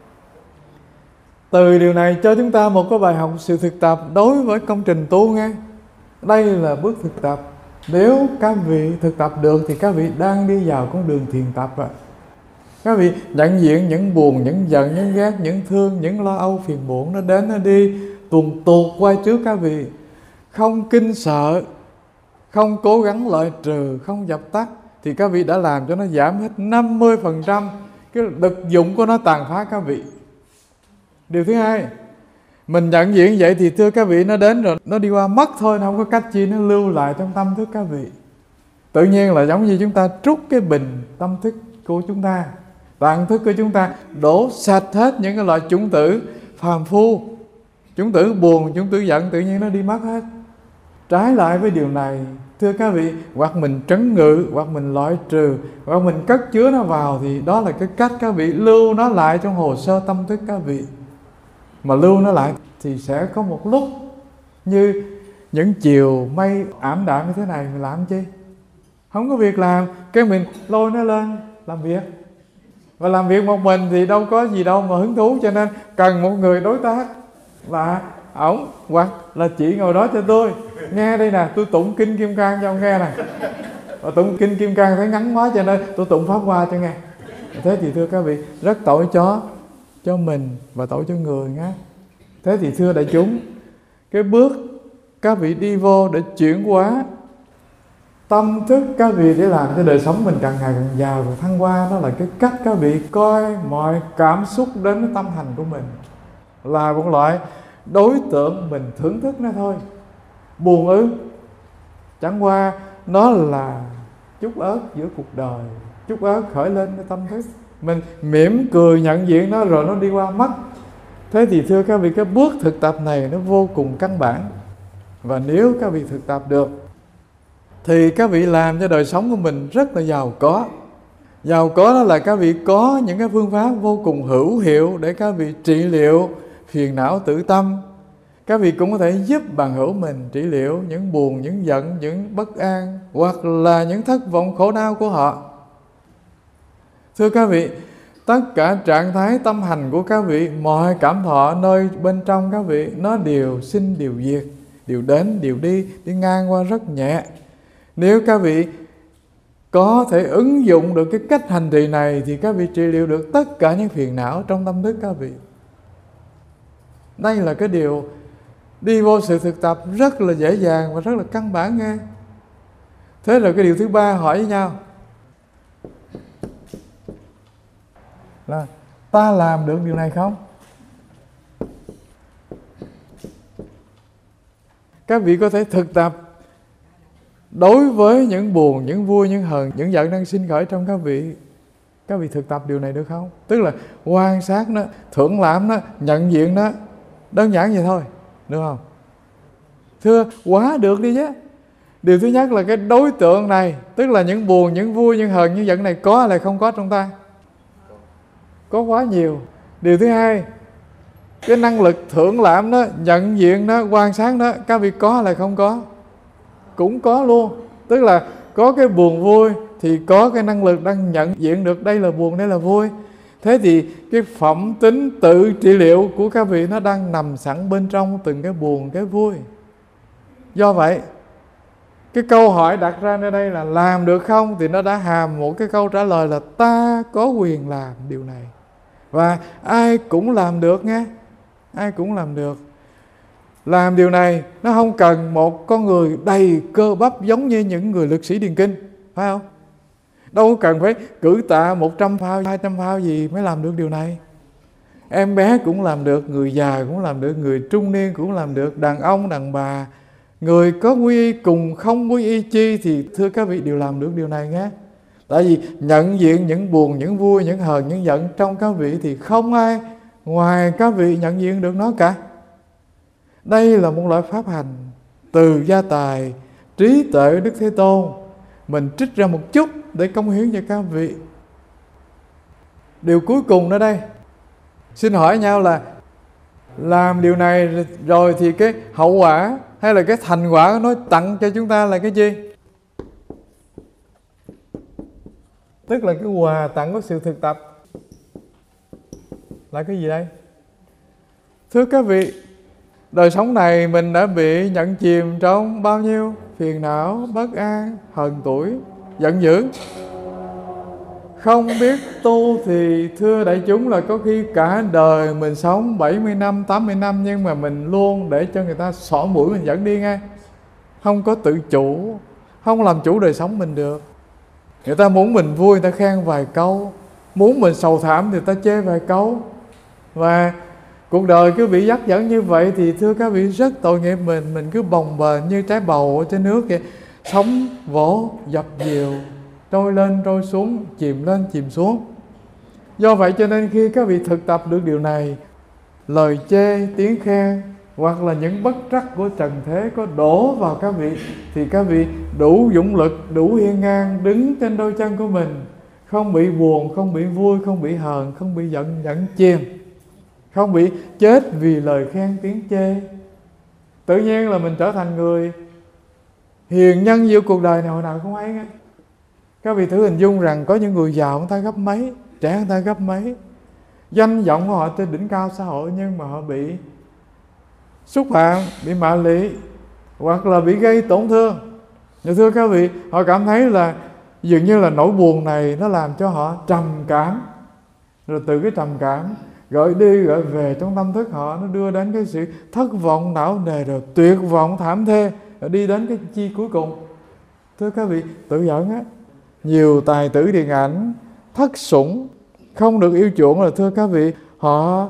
Từ điều này cho chúng ta một cái bài học sự thực tập đối với công trình tu nghe. Đây là bước thực tập. Nếu các vị thực tập được thì các vị đang đi vào con đường thiền tập rồi. Các vị nhận diện những buồn, những giận, những ghét, những thương, những lo âu, phiền muộn nó đến nó đi, tuồn tuột quay trước các vị. Không kinh sợ, không cố gắng loại trừ, không dập tắt, thì các vị đã làm cho nó giảm hết năm mươi phần trăm cái lực dụng của nó tàn phá các vị. Điều thứ hai, mình nhận diện vậy thì thưa các vị, nó đến rồi, nó đi qua mất thôi, nó không có cách chi nó lưu lại trong tâm thức các vị. Tự nhiên là giống như chúng ta trút cái bình tâm thức của chúng ta, tạng thức của chúng ta, đổ sạch hết những cái loại chủng tử phàm phu, chủng tử buồn, chủng tử giận, tự nhiên nó đi mất hết. Trái lại với điều này, thưa các vị, hoặc mình trấn ngự, hoặc mình loại trừ, hoặc mình cất chứa nó vào, thì đó là cái cách các vị lưu nó lại trong hồ sơ tâm thức các vị. Mà lưu nó lại thì sẽ có một lúc như những chiều mây ảm đạm như thế này, mình làm chi? Không có việc làm, cái mình lôi nó lên làm việc. Và làm việc một mình thì đâu có gì đâu mà hứng thú, cho nên cần một người đối tác là ổng, hoặc là chị ngồi đó cho tôi. Nghe đây nè, tôi tụng kinh Kim Cang cho ông nghe nè. Và tụng kinh Kim Cang thấy ngắn quá cho nên tôi tụng Pháp Hoa cho nghe. Thế thì thưa các vị, rất tội cho cho mình và tội cho người nhé. Thế thì thưa đại chúng, cái bước các vị đi vô để chuyển hóa tâm thức các vị để làm cho đời sống mình càng ngày càng giàu và thăng hoa, đó là cái cách các vị coi mọi cảm xúc đến với tâm hành của mình là một loại đối tượng mình thưởng thức nó thôi. Buồn ư, chẳng qua nó là chút ớt giữa cuộc đời, chút ớt khởi lên cái tâm thức, mình mỉm cười nhận diện nó rồi nó đi qua mất. Thế thì thưa các vị, cái bước thực tập này nó vô cùng căn bản. Và nếu các vị thực tập được thì các vị làm cho đời sống của mình rất là giàu có. Giàu có đó là các vị có những cái phương pháp vô cùng hữu hiệu để các vị trị liệu phiền não tử tâm. Các vị cũng có thể giúp bạn hữu mình trị liệu những buồn, những giận, những bất an, hoặc là những thất vọng khổ đau của họ. Thưa các vị, tất cả trạng thái tâm hành của các vị, mọi cảm thọ nơi bên trong các vị, nó đều sinh đều diệt, đều đến đều đi, đi ngang qua rất nhẹ. Nếu các vị có thể ứng dụng được cái cách hành trì này thì các vị trị liệu được tất cả những phiền não trong tâm thức các vị. Đây là cái điều đi vô sự thực tập rất là dễ dàng và rất là căn bản nghe. Thế rồi cái điều thứ ba hỏi với nhau là ta làm được điều này không? Các vị có thể thực tập đối với những buồn, những vui, những hờn, những giận đang sinh khởi trong các vị. Các vị thực tập điều này được không? Tức là quan sát nó, thưởng lãm nó, nhận diện nó. Đơn giản vậy thôi, được không? Thưa, quá được đi chứ. Điều thứ nhất là cái đối tượng này, tức là những buồn, những vui, những hờn, những giận này có hay là không có trong ta? Có quá nhiều. Điều thứ hai, cái năng lực thưởng lãm nó, nhận diện nó, quan sát nó, các vị có hay là không có? Cũng có luôn. Tức là có cái buồn vui thì có cái năng lực đang nhận diện được đây là buồn, đây là vui. Thế thì cái phẩm tính tự trị liệu của các vị nó đang nằm sẵn bên trong từng cái buồn, cái vui. Do vậy, cái câu hỏi đặt ra nơi đây là làm được không? Thì nó đã hàm một cái câu trả lời là ta có quyền làm điều này. Và ai cũng làm được nghe. Ai cũng làm được. Làm điều này nó không cần một con người đầy cơ bắp giống như những người lực sĩ điền kinh, phải không? Đâu cần phải cử tạ một trăm phao, hai trăm phao gì mới làm được điều này. Em bé cũng làm được, người già cũng làm được, người trung niên cũng làm được, đàn ông, đàn bà, người có quy y cùng không quy y chi thì thưa các vị đều làm được điều này nhé. Tại vì nhận diện những buồn, những vui, những hờn, những giận trong các vị thì không ai ngoài các vị nhận diện được nó cả. Đây là một loại pháp hành từ gia tài, trí tuệ Đức Thế Tôn. Mình trích ra một chút để cống hiến cho các vị. Điều cuối cùng ở đây, xin hỏi nhau là làm điều này rồi thì cái hậu quả hay là cái thành quả nó tặng cho chúng ta là cái gì? Tức là cái quà tặng của sự thực tập là cái gì đây? Thưa các vị, đời sống này mình đã bị nhận chìm trong bao nhiêu phiền não, bất an, hờn tủi, giận dữ. Không biết tu thì thưa đại chúng là có khi cả đời mình sống bảy mươi năm, tám mươi năm nhưng mà mình luôn để cho người ta xỏ mũi mình dẫn đi ngay. Không có tự chủ, không làm chủ đời sống mình được. Người ta muốn mình vui người ta khen vài câu, muốn mình sầu thảm thì ta chê vài câu. Và cuộc đời cứ bị dắt dẫn như vậy thì thưa các vị rất tội nghiệp mình. Mình cứ bồng bềnh như trái bầu ở trên nước vậy, sóng vỗ dập dìu, trôi lên trôi xuống, chìm lên chìm xuống. Do vậy cho nên khi các vị thực tập được điều này, lời chê, tiếng khen hoặc là những bất trắc của trần thế có đổ vào các vị thì các vị đủ dũng lực, đủ hiên ngang đứng trên đôi chân của mình, không bị buồn, không bị vui, không bị hờn, không bị giận giận chìm, không bị chết vì lời khen tiếng chê. Tự nhiên là mình trở thành người hiền nhân giữa cuộc đời này hồi nào không ấy nghe. Các vị thử hình dung rằng có những người giàu người ta gấp mấy, trẻ người ta gấp mấy, danh vọng của họ trên đỉnh cao xã hội nhưng mà họ bị xúc phạm, bị mạ lị hoặc là bị gây tổn thương. Nhưng thưa các vị, họ cảm thấy là dường như là nỗi buồn này nó làm cho họ trầm cảm. Rồi từ cái trầm cảm gọi đi gọi về trong tâm thức họ, nó đưa đến cái sự thất vọng não nề, rồi tuyệt vọng thảm thê, rồi đi đến cái chi cuối cùng. Thưa các vị, tự dẫn á, nhiều tài tử điện ảnh thất sủng, không được yêu chuộng là thưa các vị, họ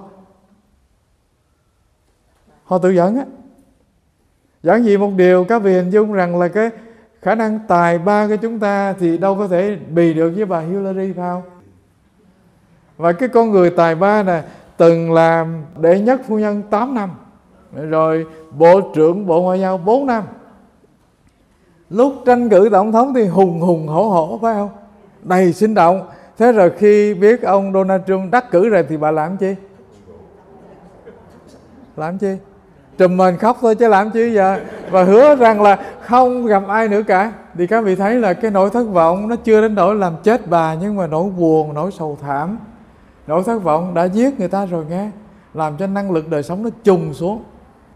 họ tự dẫn á. Giảng gì một điều các vị hình dung rằng là cái khả năng tài ba của chúng ta thì đâu có thể bì được với bà Hillary phải không? Và cái con người tài ba này từng làm đệ nhất phu nhân tám năm, rồi bộ trưởng Bộ Ngoại giao bốn năm. Lúc tranh cử tổng thống thì hùng hùng hổ hổ phải không? Đầy sinh động. Thế rồi khi biết ông Donald Trump đắc cử rồi thì bà làm chi? Làm chi? Trùm mình khóc thôi chứ làm chi giờ. Và hứa rằng là không gặp ai nữa cả. Thì các vị thấy là cái nỗi thất vọng nó chưa đến nỗi làm chết bà, nhưng mà nỗi buồn, nỗi sầu thảm, nỗi thất vọng đã giết người ta rồi nghe, làm cho năng lực đời sống nó trùng xuống.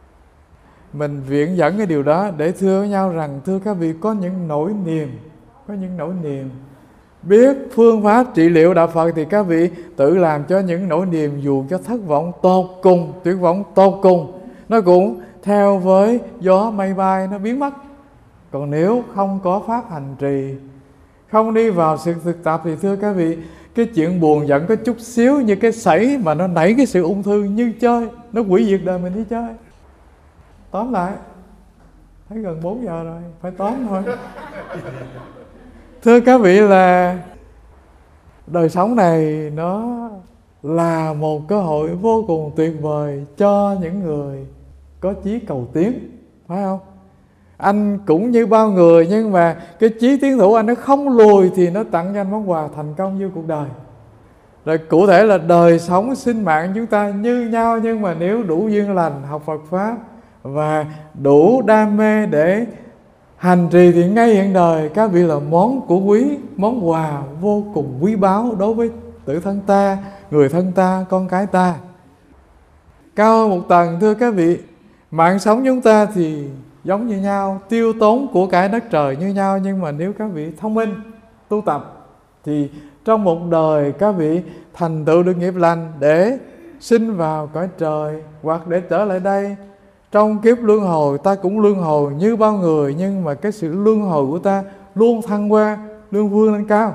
Mình viện dẫn cái điều đó để thưa với nhau rằng thưa các vị, có những nỗi niềm, có có những nỗi niềm. Biết phương pháp trị liệu đạo Phật thì các vị tự làm cho những nỗi niềm dù cho thất vọng tột cùng, tuyệt vọng tột cùng, nó cũng theo với gió mây bay, nó biến mất. Còn nếu không có pháp hành trì, không đi vào sự thực tập thì thưa các vị, cái chuyện buồn giận có chút xíu như cái sảy mà nó nảy cái sự ung thư như chơi, nó hủy diệt đời mình đi chơi. Tóm lại, thấy gần bốn giờ rồi, phải tóm thôi. Thưa các vị là đời sống này nó là một cơ hội vô cùng tuyệt vời cho những người có chí cầu tiến, phải không? Anh cũng như bao người, nhưng mà cái chí tiến thủ anh nó không lùi thì nó tặng cho anh món quà thành công như cuộc đời. Rồi cụ thể là đời sống sinh mạng chúng ta như nhau, nhưng mà nếu đủ duyên lành học Phật Pháp và đủ đam mê để hành trì thì ngay hiện đời các vị là món của quý, món quà vô cùng quý báu đối với tự thân ta, người thân ta, con cái ta. Cao hơn một tầng thưa các vị, mạng sống chúng ta thì giống như nhau, tiêu tốn của cải đất trời như nhau, nhưng mà nếu các vị thông minh, tu tập thì trong một đời các vị thành tựu được nghiệp lành để sinh vào cõi trời, hoặc để trở lại đây. Trong kiếp luân hồi ta cũng luân hồi như bao người, nhưng mà cái sự luân hồi của ta luôn thăng qua, luôn vươn lên cao.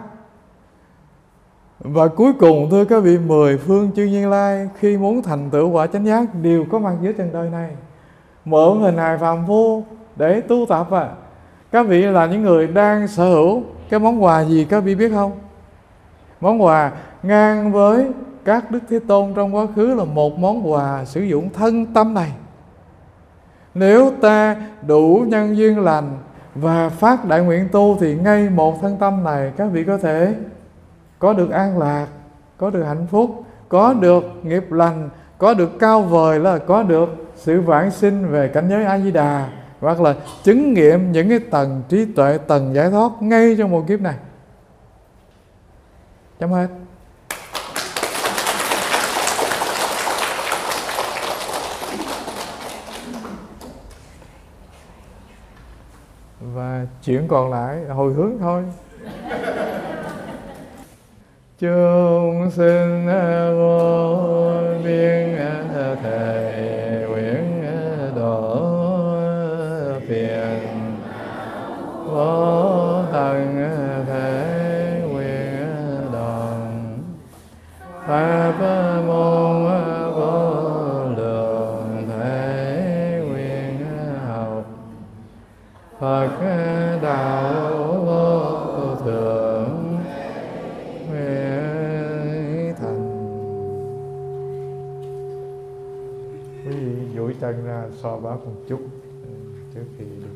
Và cuối cùng thưa các vị, mười phương chư Như Lai khi muốn thành tựu quả chánh giác đều có mặt dưới trần đời này, mượn hình hài phàm phu để tu tập. À, các vị là những người đang sở hữu cái món quà gì các vị biết không? Món quà ngang với các Đức Thế Tôn trong quá khứ là một món quà sử dụng thân tâm này. Nếu ta đủ nhân duyên lành và phát đại nguyện tu thì ngay một thân tâm này các vị có thể có được an lạc, có được hạnh phúc, có được nghiệp lành, có được cao vời là có được sự vãng sinh về cảnh giới A Di Đà, hoặc là chứng nghiệm những cái tầng trí tuệ, tầng giải thoát ngay trong một kiếp này. Chấm hết. Và chuyện còn lại hồi hướng thôi. Chúng sinh vô biên thể nguyện độ phiền vô tận thể nguyện đoàn pháp môn vô lượng thể nguyện học Phật đạo vô thượng nguyện thành. Quý vị duỗi chân ra so bóp một chút trước khi đi.